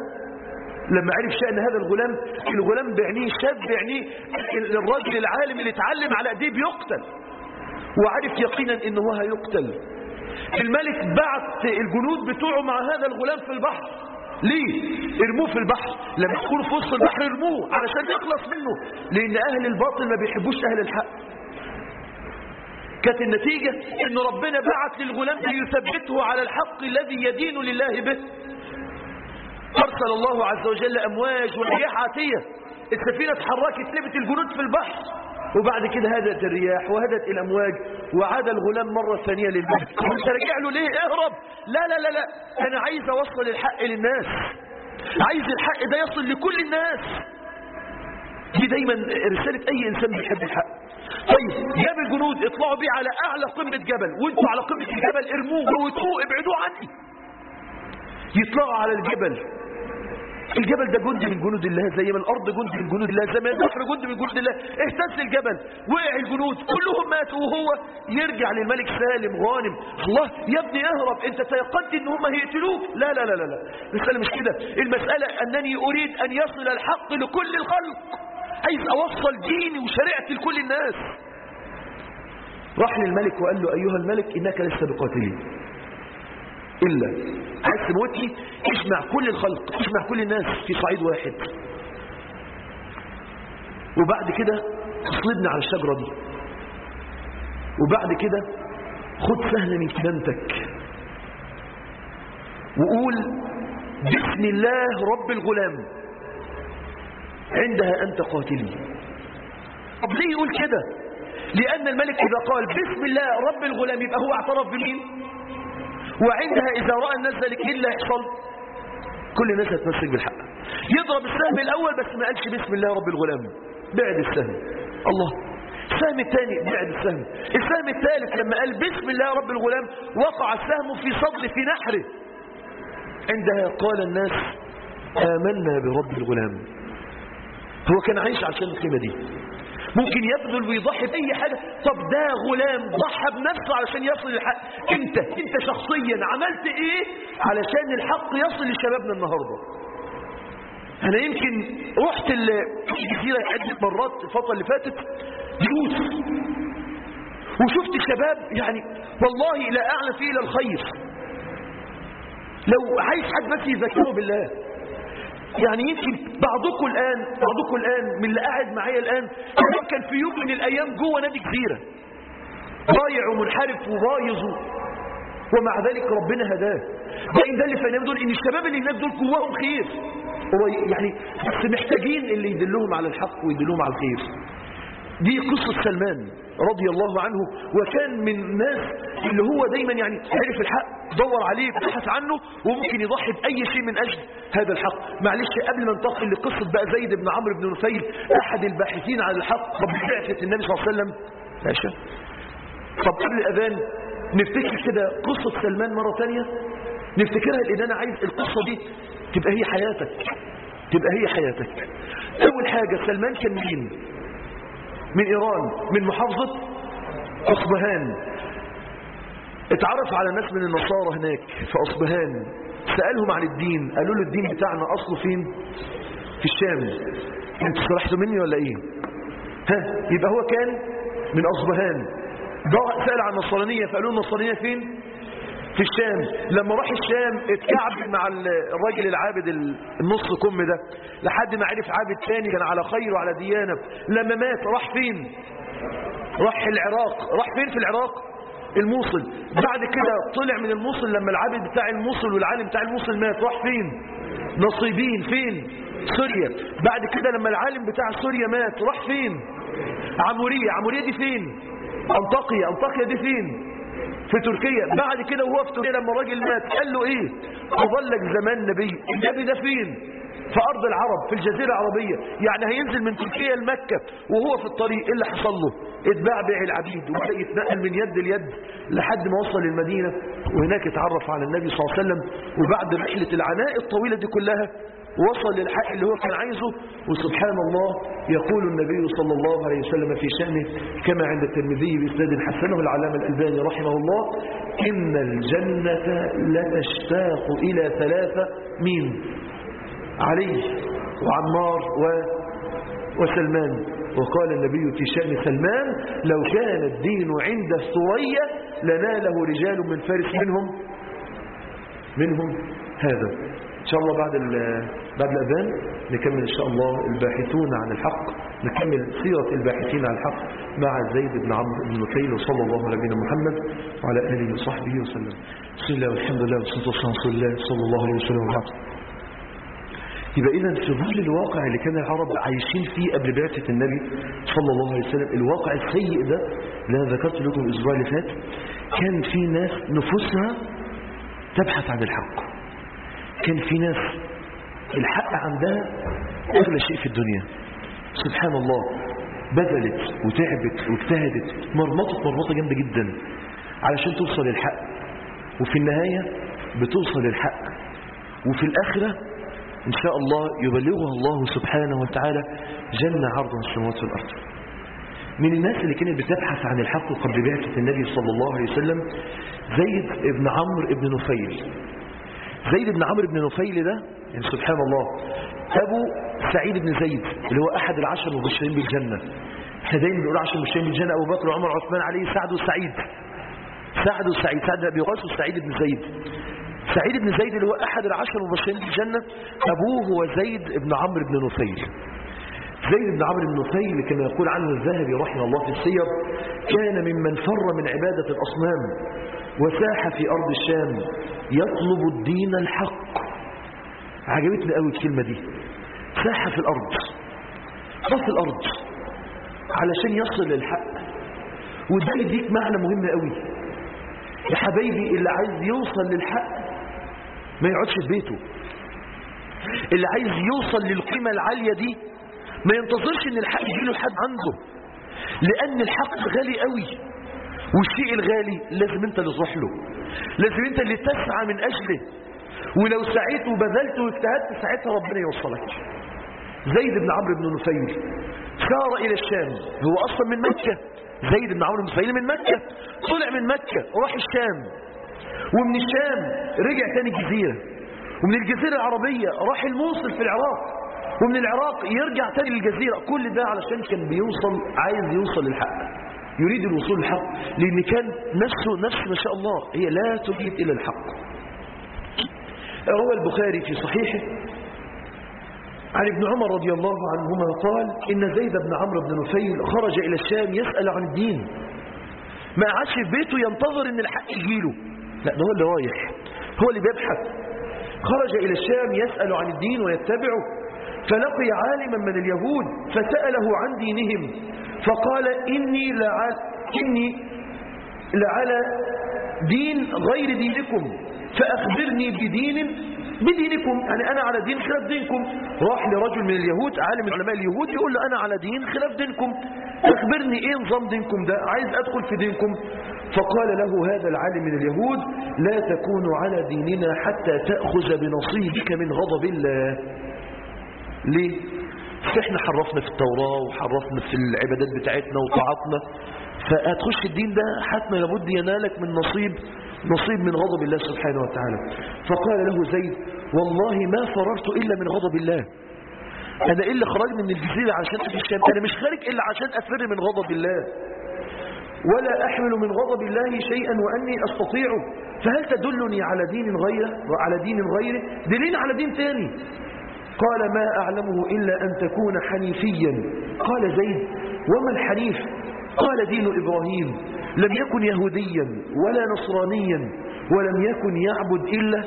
الغلام، الغلام بيعنيه شاب، بيعنيه الراجل العالم اللي اتعلم على ايديه بيقتل، وعرف يقينا انه هو هيقتل. الملك بعت الجنود بتوعه مع هذا الغلام في البحر. ليه؟ ارموه في البحر، لما تكونوا في وسط البحر ارموه علشان يخلص منه، لان اهل الباطل ما بيحبوش اهل الحق. كانت النتيجة ان ربنا بعت للغلام ليثبته على الحق الذي يدين لله به. ارسل الله عز وجل امواج ورياح عاتية، السفينة اتحركت، لبت الجنود في البحر، وبعد كده هدأت الرياح وهدأت الامواج، وعاد الغلام مرة ثانية للملك. انت راجع له ليه؟ اهرب. لا لا لا لا، انا عايز اوصل الحق للناس، عايز الحق ده يصل لكل الناس. دي دايما رسالة اي انسان بيحب الحق. طيب جاب الجنود، اطلعوا بيه على اعلى قمة جبل، وانتوا على قمة الجبل ارموه وموتوه، ابعدوه عني. يطلعوا على الجبل ده جند من جنود الله، زي ما الارض جند من جنود الله، زي ما البحر جند من جنود الله. اهتز الجبل، وقع الجنود كلهم ماتوا، وهو يرجع للملك سالم غانم. الله يا ابني اهرب، انت تيقنت ان هم هيقتلوك. لا لا لا لا، المسألة مش كده، المسألة انني اريد ان يصل الحق لكل الخلق، عايز اوصل ديني وشريعتي لكل الناس. راح للملك وقال له ايها الملك انك لست بقاتلي، الا عايز تموتني اجمع كل الخلق، اجمع كل الناس في صعيد واحد، وبعد كده اصلبني على الشجرة دي، وبعد كده خد سهل من كلامتك وقول بسم الله رب الغلام، عندها أنت قاتلي. طب ليه يقول كده؟ لأن الملك إذا قال بسم الله رب الغلام يبقى هو اعترف بمين؟ وعندها إذا رأى الناس ذلك إيه اللي يحصل؟ كل الناس هتمسك بالحق. يضرب السهم الأول بس ما قالش بسم الله رب الغلام، بعد السهم. الله، السهم الثاني بعد السهم، السهم الثالث لما قال بسم الله رب الغلام وقع السهم في صدر في نحره. عندها قال الناس آمنا برب الغلام. هو كان عايش عشان القيمة دي، ممكن يبذل ويضحي بأي حاجة. طب ده غلام ضحى بنفسه علشان يصل للحق. انت شخصيا عملت ايه علشان الحق يصل لشبابنا النهاردة؟ انا يمكن رحت الجزيرة عدة مرات الفترة اللي فاتت دروس، وشفت شباب يعني والله لا اعلم فيه الا الخير. لو عايز حد بس يذكره بالله، يعني يمكن بعضكم الآن من اللي قاعد معايا الآن كان في يوم من الأيام جوه نادي جزيرة ضايع ومنحرف وبايظ، ومع ذلك ربنا هداه. ده إن دل فإن دول إن الشباب اللي هناك دول جواهم خير، هو يعني بس محتاجين اللي يدلهم على الحق ويدلهم على الخير. دي قصة سلمان رضي الله عنه، وكان من الناس اللي هو دايما يعني عرف الحق، دور عليه، بحث عنه، وممكن يضحي بأي شيء من أجل هذا الحق. معلش قبل ما ننتقل لقصة بقى زيد بن عمرو بن نفيل أحد الباحثين عن الحق، رب بعثة النبي صلى الله عليه وسلم. ماشي. طب قبل الأذان نفتكر كده قصة سلمان مرة تانية، نفتكرها لأن أنا عايز القصة دي تبقى هي حياتك. أول حاجة سلمان كان مين؟ من إيران، من محافظة أصبهان. اتعرف على ناس من النصارى هناك في أصبهان، سألهم عن الدين، قالوا له الدين بتاعنا أصله فين؟ في الشام. انتوا صرحتوا مني ولا ايه؟ يبقى هو كان من أصبهان. سأل عن النصرانية فقالوا النصرانية فين؟ في الشام. لما راح الشام اتكعب مع الراجل العابد النص كم ده لحد ما عرف عابد تاني كان على خير وعلى ديانة. لما مات راح فين؟ راح العراق. راح فين في العراق؟ الموصل. بعد كده طلع من الموصل لما العابد بتاع الموصل والعالم بتاع الموصل مات راح فين؟ نصيبين. فين؟ سوريا. بعد كده لما العالم بتاع سوريا مات راح فين؟ عمورية. عمورية دي فين؟ أنطاكيا. أنطاكيا دي فين؟ في تركيا. بعد كده وهو في تركيا لما الراجل مات قال له ايه؟ أظلك زمان نبي. النبي ده فين؟ في أرض العرب في الجزيرة العربية. يعني هينزل من تركيا لمكة وهو في الطريق ايه اللي حصل له؟ اتباع بيع العبيد وبدأ يتنقل من يد ليد لحد ما وصل للمدينة، وهناك اتعرف على النبي صلى الله عليه وسلم. وبعد رحلة العناء الطويلة دي كلها وصل للحق اللي هو كان عايزه. وسبحان الله يقول النبي صلى الله عليه وسلم في شأنه كما عند الترمذي بإسناد حسنه العلامة الألباني رحمه الله: إن الجنة لتشتاق إلى ثلاثة: مين؟ علي وعمار وسلمان. وقال النبي في شأن سلمان: لو كان الدين عند ثريا لناله رجال من فارس منهم هذا. إن شاء الله بعد الأذان نكمل إن شاء الله الباحثون عن الحق، نكمل سيرة الباحثين عن الحق مع زيد بن عمرو بن نفيل. وصلى الله على نبينا محمد وعلى آله وصحبه وسلم. بسم الله والحمد لله والصلاة والسلام على رسول الله صلى الله عليه وسلم وبعد. يبقى إذن في ظل الواقع اللي كان العرب عايشين فيه قبل بعثة النبي صلى الله عليه وسلم، الواقع السيء ده اللي أنا ذكرت لكم الأسبوع اللي فات، كان في ناس نفوسها تبحث عن الحق. كان في ناس الحق عندها أغلى شيء في الدنيا. سبحان الله، بذلت وتعبت واجتهدت، مرمطة جامدة جدا علشان توصل للحق، وفي النهاية بتوصل للحق، وفي الآخرة إن شاء الله يبلغها الله سبحانه وتعالى جنة عرضها السماوات والأرض. من الناس اللي كانت بتبحث عن الحق قبل بعثة النبي صلى الله عليه وسلم زيد بن عمرو بن نفيل. زيد بن عمرو بن نفيل ده يعني سبحان الله أبو سعيد بن زيد اللي هو أحد العشر المبشرين بالجنة. احنا دايما بنقول 10 مبشرين بالجنة: أبو بكر وعمر وعثمان علي سعد وسعيد. سعد بن أبي وقاص وسعيد بن زيد. سعيد بن زيد اللي هو أحد العشر المبشرين بالجنة، أبوه هو زيد بن عمرو بن نفيل. زيد بن عمرو بن نفيل كما يقول عنه الذهبي رحمه الله في السير: كان ممن فر من عبادة الأصنام وساح في أرض الشام يطلب الدين الحق. عجبتني قوي الكلمة دي، ساح في الأرض، طف الأرض علشان يصل للحق. وده يديك معنى مهم قوي يا حبايبي: اللي عايز يوصل للحق ما يقعدش في بيته. اللي عايز يوصل للقيمة العالية دي ما ينتظرش ان الحق يجيله لحد عنده، لان الحق غالي قوي، والشيء الغالي لازم انت اللي تروح له، لازم انت اللي تسعى من اجله. ولو سعيت وبذلت واجتهدت ساعتها ربنا يوصلك. زيد بن عمرو بن نفيل سار الى الشام، هو اصلا من مكة. زيد بن عمرو بن نفيل من مكة، طلع من مكة راح الشام، ومن الشام رجع تاني الجزيرة، ومن الجزيرة العربية راح الموصل في العراق، ومن العراق يرجع تاني للجزيرة. كل ده علشان كان عايز يوصل للحق، يريد الوصول للحق، لأن كان نفسه ما شاء الله هي لا تريد إلى الحق. روى البخاري في صحيحه عن ابن عمر رضي الله عنهما قال: إن زيد بن عمرو بن نفيل خرج إلى الشام يسأل عن الدين. ما قعدش في بيته ينتظر إن الحق يجيله، لا، ده هو اللي رايح، هو اللي بيبحث. خرج إلى الشام يسأل عن الدين ويتبعه، فلقي عالما من اليهود فسأله عن دينهم، فقال: إني لعلى دين غير دينكم، فأخبرني بدينكم، يعني أنا على دين خلاف دينكم. راح لرجل من اليهود، عالم من علماء اليهود، يقول له: أنا على دين خلاف دينكم، أخبرني إيه نظام دينكم ده، عايز أدخل في دينكم. فقال له هذا العالم من اليهود: لا تكون على ديننا حتى تأخذ بنصيبك من غضب الله. ليه؟ احنا حرفنا في التوراة وحرفنا في العبادات بتاعتنا وطاعتنا، فهتخش الدين ده حتما لابد ينالك من نصيب من غضب الله سبحانه وتعالى. فقال له زيد: والله ما فررت إلا من غضب الله. أنا إلا خرجت من الجزيرة عشان أجي الشام، أنا مش خارج إلا عشان أفر من غضب الله، ولا أحمل من غضب الله شيئا وأني أستطيعه، فهل تدلني على دين غيره؟ دلين على دين تاني. قال: ما أعلمه إلا أن تكون حنيفيا. قال زيد: وما الحنيف؟ قال: دين إبراهيم، لم يكن يهوديا ولا نصرانيا، ولم يكن يعبد إلا.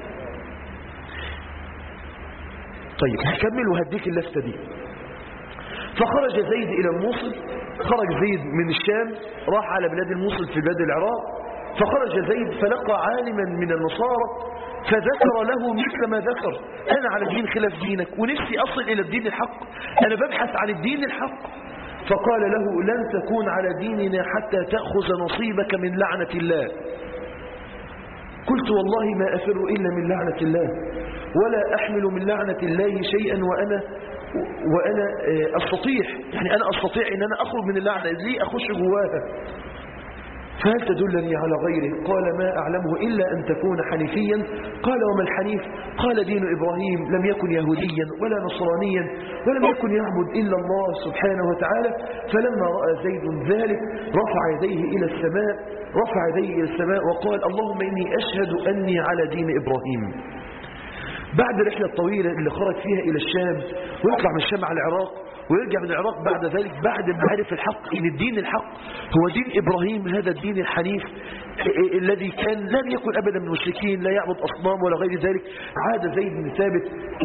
طيب هكمل وهديك اللفتة دي. فخرج زيد إلى الموصل، خرج زيد من الشام راح على بلاد الموصل في بلاد العراق، فخرج زيد فلقى عالما من النصارى فذكر له مثل ما ذكر: أنا على دين خلاف دينك ونفسي أصل إلى الدين الحق، أنا ببحث عن الدين الحق. فقال له: لن تكون على ديننا حتى تأخذ نصيبك من لعنة الله. قلت: والله ما أفر إلا من لعنة الله، ولا أحمل من لعنة الله شيئا وأنا أستطيع، يعني أنا أستطيع أن أنا أخرج من اللعنة، ليه أخش جواها؟ فهل تدلني على غيره؟ قال: ما أعلمه إلا أن تكون حنيفيا. قال: وما الحنيف؟ قال: دين إبراهيم، لم يكن يهوديا ولا نصرانيا ولم يكن يعبد إلا الله سبحانه وتعالى. فلما رأى زيد ذلك رفع يديه إلى السماء وقال: اللهم إني أشهد أني على دين إبراهيم. بعد رحلة طويلة اللي خرج فيها إلى الشام، ويطلع من الشام على العراق، ويرجع من العراق بعد ذلك بعد ما عرف الحق إن الدين الحق هو دين إبراهيم، هذا الدين الحنيف الذي كان لم يكن أبدا من المشركين، لا يعبد أصنام ولا غير ذلك. عاد زيد بن ثابت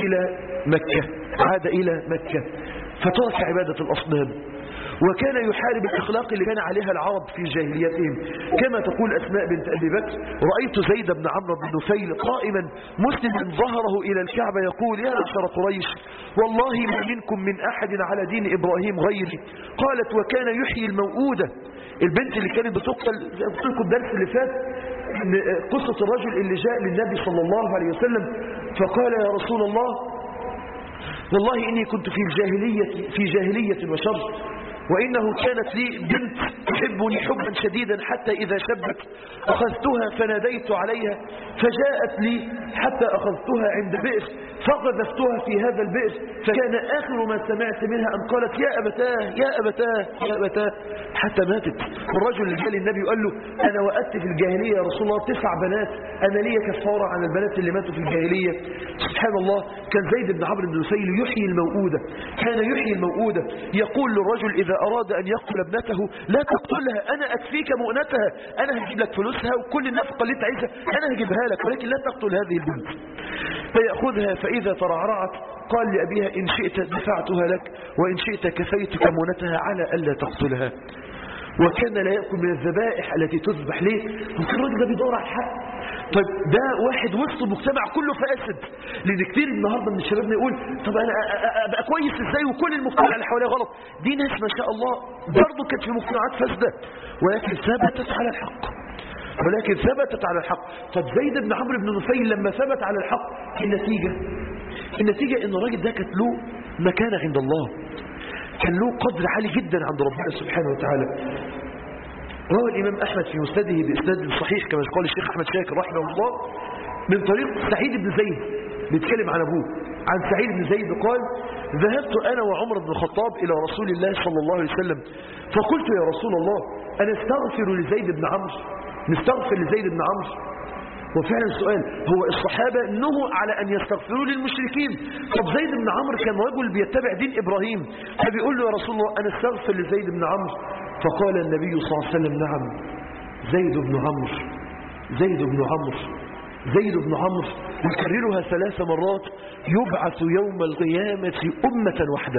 إلى مكة فترك عبادة الأصنام، وكان يحارب الأخلاق اللي كان عليها العرب في جاهليتهم. كما تقول أسماء بنت أبي بكر: رأيت زيد بن عمرو بن نفيل قائما مسلما ظهره إلى الكعبة يقول: يا معشر قريش، والله ما منكم من أحد على دين إبراهيم غيري. قالت: وكان يحيي الموؤودة، البنت اللي كانت بتقتل. قلت لكم الدرس اللي فات قصة الرجل اللي جاء للنبي صلى الله عليه وسلم فقال: يا رسول الله، والله إني كنت في جاهلية وشر، وإنه كانت لي بنت تحبني حبا شديدا حتى إذا شبت أخذتها فناديت عليها فجاءت لي حتى أخذتها عند بئر فقذفتها في هذا البئر، فكان آخر ما سمعت منها أن قالت: يا أبتاه يا أبتاه يا أبتاه، حتى ماتت. الرجل اللي جاء للنبي وقال له: أنا وأت في الجاهلية يا رسول الله 9 بنات، أنا لي كفارة عن البنات اللي ماتوا في الجاهلية. سبحان الله، كان زيد بن عمرو بن نفيل يحيي الموؤودة، كان يحيي الموؤودة، يقول للرجل إذا أراد أن يقتل ابنته: لا تقتلها، أنا أكفيك مؤنتها، أنا هجيب لك فلوسها وكل النفقة اللي انت عايزها أنا هجيبها لك، ولكن لا تقتل هذه البنت. فيأخذها فإذا ترعرعت قال لأبيها: إن شئت دفعتها لك وإن شئت كفيتك مؤنتها على ألا تقتلها. وكان لا يأكل من الذبائح التي تذبح. ليه؟ ممكن الراجل ده بيدور على الحق. طيب ده واحد وسط المجتمع كله فاسد، لأن كتير النهارده من الشباب يقول: طب أنا أبقى كويس إزاي وكل المجتمع اللي حواليا غلط؟ دي ناس ما شاء الله برضه كانت في مجتمعات فاسدة ولكن ثبتت على الحق. طب زيد بن عمرو بن نفيل لما ثبت على الحق، النتيجة إن الراجل ده كانت له مكانة عند الله، كان له قدر عالي جدا عند ربنا سبحانه وتعالى. روى الإمام أحمد في مسنده بإسناد صحيح كما قال الشيخ أحمد شاكر رحمه الله من طريق سعيد بن زيد، بيتكلم عن أبوه، عن سعيد بن زيد قال: ذهبت أنا وعمر بن الخطاب إلى رسول الله صلى الله عليه وسلم فقلت: يا رسول الله، أنا استغفر لزيد بن عمرو، نستغفر لزيد بن عمرو. وفعلا السؤال هو الصحابة نهوا على أن يستغفروا للمشركين. طب زيد بن عمرو كان رجل بيتبع دين إبراهيم، فبيقول له: يا رسول الله، أنا استغفر لزيد بن عمرو. فقال النبي صلى الله عليه وسلم: نعم، زيد بن عمرو يكررها 3 مرات: يبعث يوم القيامة أمة واحدة.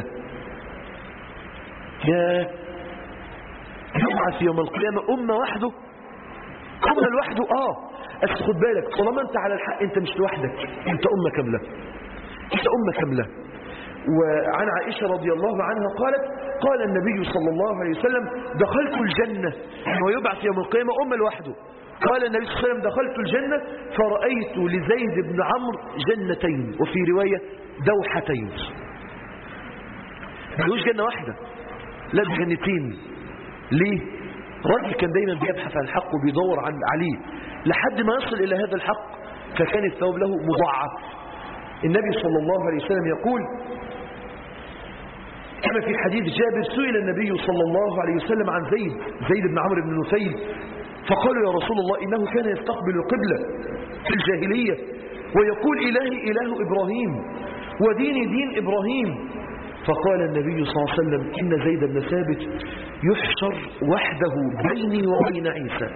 يبعث يوم القيامة أمة لوحده. بس خد بالك، طالما انت على الحق انت مش لوحدك، انت أمة كاملة. وعن عائشة رضي الله عنها قالت: قال النبي صلى الله عليه وسلم: دخلت الجنة، ويبعث يوم القيامة أمة لوحده. قال النبي صلى الله عليه وسلم: دخلت الجنة فرأيت لزيد بن عمرو جنتين، وفي رواية دوحتين. ملوش جنة واحدة، لا بجنتين. ليه؟ راجل كان دايما بيبحث عن الحق وبيدور عليه لحد ما يصل إلى هذا الحق، فكان الثواب له مضاعف. النبي صلى الله عليه وسلم يقول كما في حديث جابر: سئل النبي صلى الله عليه وسلم عن زيد بن عمرو بن نفيل، فقالوا: يا رسول الله، إنه كان يستقبل القبلة في الجاهلية ويقول: إلهي إله إبراهيم وديني دين إبراهيم. فقال النبي صلى الله عليه وسلم: إن زيد بن ثابت يحشر وحده بيني وبين عيسى.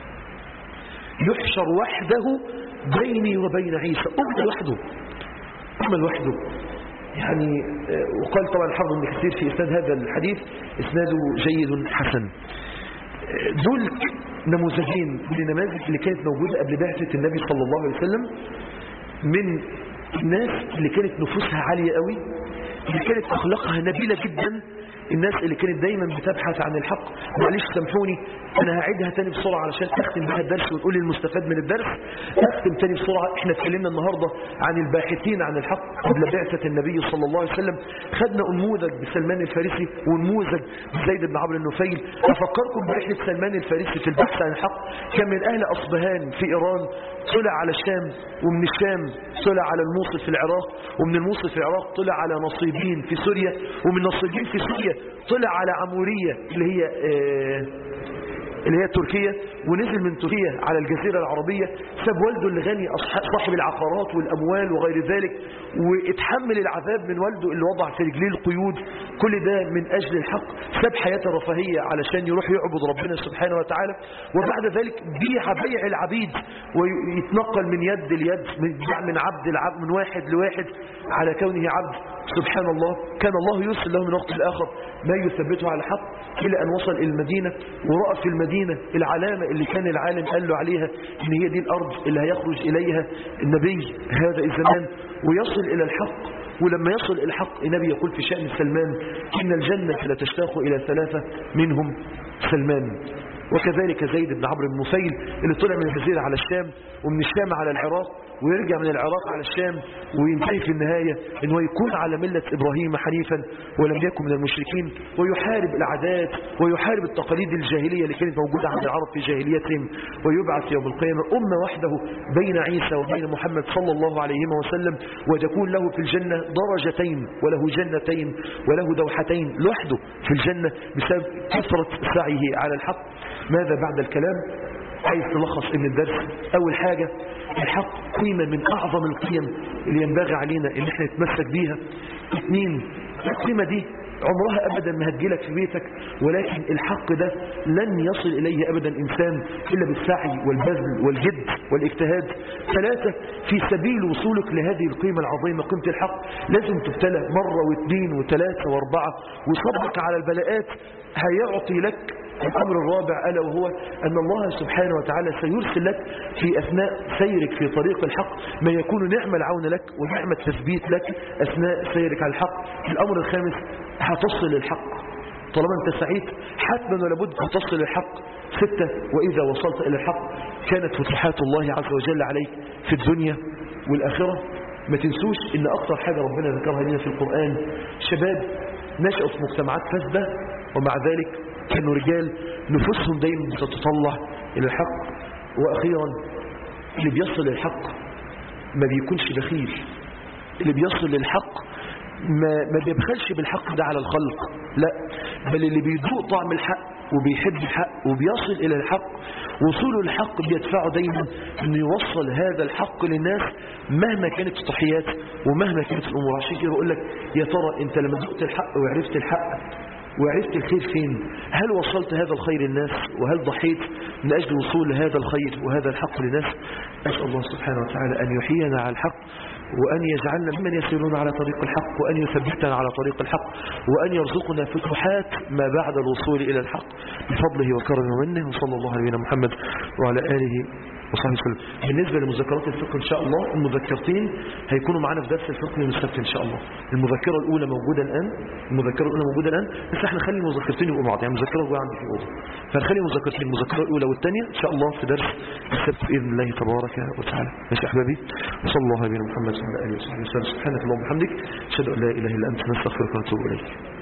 أمة لوحده. يعني وقال طبعا الحافظ ابن كثير في إسناد هذا الحديث: إسناده جيد حسن. دول نموذجين من النماذج اللي كانت موجودة قبل بعثة النبي صلى الله عليه وسلم، من الناس اللي كانت نفوسها عالية قوي، اللي كانت أخلاقها نبيلة جدا، الناس اللي كانت دايما بتبحث عن الحق. معلش سامحوني انا هعيدها تاني بسرعة علشان اختم بها الدرس ونقول المستفاد من الدرس. اختم تاني بسرعة. احنا اتكلمنا النهاردة عن الباحثين عن الحق قبل بعثة النبي صلى الله عليه وسلم. خدنا نموذج بسلمان الفارسي ونموذج بزيد بن عمرو النفيل. افكركم برحلة سلمان الفارسي في البحث عن الحق. كان من اهل اصبهان في ايران، طلع على الشام، ومن الشام طلع على الموصل في العراق، ومن الموصل في العراق طلع على نصيبين في سوريا، ومن نصيبين في سوريا طلع على عمورية اللي هي تركيا، ونزل من تركيا على الجزيرة العربية. ساب والده اللي غني صاحب العقارات والأموال وغير ذلك، واتحمل العذاب من والده اللي وضع في رجليه القيود. كل ده من أجل الحق. ساب حياة الرفاهية علشان يروح يعبد ربنا سبحانه وتعالى. وبعد ذلك بيع العبيد ويتنقل من يد ليد، من عبد لعبد، من واحد لواحد على كونه عبد. سبحان الله، كان الله يرسل له من وقت لآخر ما يثبته على الحق، إلى أن وصل إلى المدينة ورأى في المدينة العلامة اللي كان العالم قال له عليها إن هي دي الأرض اللي هيخرج إليها النبي هذا الزمان، ويصل إلى الحق. ولما يصل إلى الحق النبي يقول في شأن سلمان إن الجنة لتشتاق إلى 3 منهم سلمان. وكذلك زيد بن عمرو بن نفيل اللي طلع من الجزيرة على الشام، ومن الشام على العراق، ويرجع من العراق على الشام، وينتهي في النهاية انه يكون على ملة إبراهيم حنيفا ولم يكن من المشركين، ويحارب العادات ويحارب التقاليد الجاهلية اللي كانت موجودة عند العرب في جاهليتهم، ويبعث يوم القيامة أمة وحده بين عيسى وبين محمد صلى الله عليه وسلم، وتكون له في الجنة درجتين وله جنتين وله دوحتين لوحده في الجنة بسبب كثرة سعيه على الحق. ماذا بعد الكلام؟ عايز تلخص من الدرس. أول حاجة، الحق قيمة من أعظم القيم اللي ينبغي علينا إن احنا نتمسك بيها. 2، القيمة دي عمرها أبدا ما هتجيلك في بيتك، ولكن الحق ده لن يصل إليه أبدا إنسان إلا بالسعي والبذل والجد والاجتهاد. 3، في سبيل وصولك لهذه القيمة العظيمة قيمة الحق لازم تبتلى مرة واثنين وثلاثة واربعة، وصبرك على البلاءات هيعطي لك الأمر الرابع، ألا وهو أن الله سبحانه وتعالى سيرسل لك في أثناء سيرك في طريق الحق ما يكون نعم العون لك ونعمة تثبيت لك أثناء سيرك على الحق. الأمر الخامس، هتصل للحق طالما أنت سعيت، حتما ولابد هتصل للحق. 6، وإذا وصلت إلى الحق كانت فتوحات الله عز وجل عليك في الدنيا والآخرة. ما تنسوش إن أكثر حاجة ربنا ذكرها لنا في القرآن شباب نشأوا في مجتمعات فاسدة، ومع ذلك كانوا رجال نفوسهم دايما بتتطلع إلى الحق. وأخيرا، اللي بيصل للحق ما بيكونش بخيل. اللي بيصل للحق ما بيبخلش بالحق ده على الخلق، لا، بل اللي بيذوق طعم الحق وبيحب الحق وبيصل إلى الحق، وصوله للحق بيدفعه دايما انه يوصل هذا الحق للناس مهما كانت التضحيات ومهما كانت الأمور. عشان كده بقول لك يا ترى انت لما ذقت الحق وعرفت الحق وعرفت الخير فين، هل وصلت هذا الخير للناس؟ وهل ضحيت من أجل وصول هذا الخير وهذا الحق للناس؟ أسأل الله سبحانه وتعالى أن يحيينا على الحق، وأن يجعلنا ممن يسيرون على طريق الحق، وأن يثبتنا على طريق الحق، وأن يرزقنا فتوحات ما بعد الوصول إلى الحق بفضله وكرمه ومنه. وصلى الله على نبينا محمد وعلى آله وصحبه وسلم. بالنسبة لمذكرات الفقه إن شاء الله، المذكرتين هيكونوا معنا في درس الفقه يوم السبت إن شاء الله. المذكرة الأولى موجودة الآن، بس احنا نخلي المذكرتين يبقوا بعض، يعني المذكرة الأولى عندي في أوضة، فنخلي المذكرتين، المذكرة الأولى والثانية إن شاء الله في درس السبت بإذن الله تبارك وتعالى. ماشي يا أحبابي، وصلى الله على نبينا محمد وعلى آله وصحبه وسلم. سبحانك اللهم وبحمدك، أشهد أن لا إله إلا أنت، نستغفرك ونتوب إليك.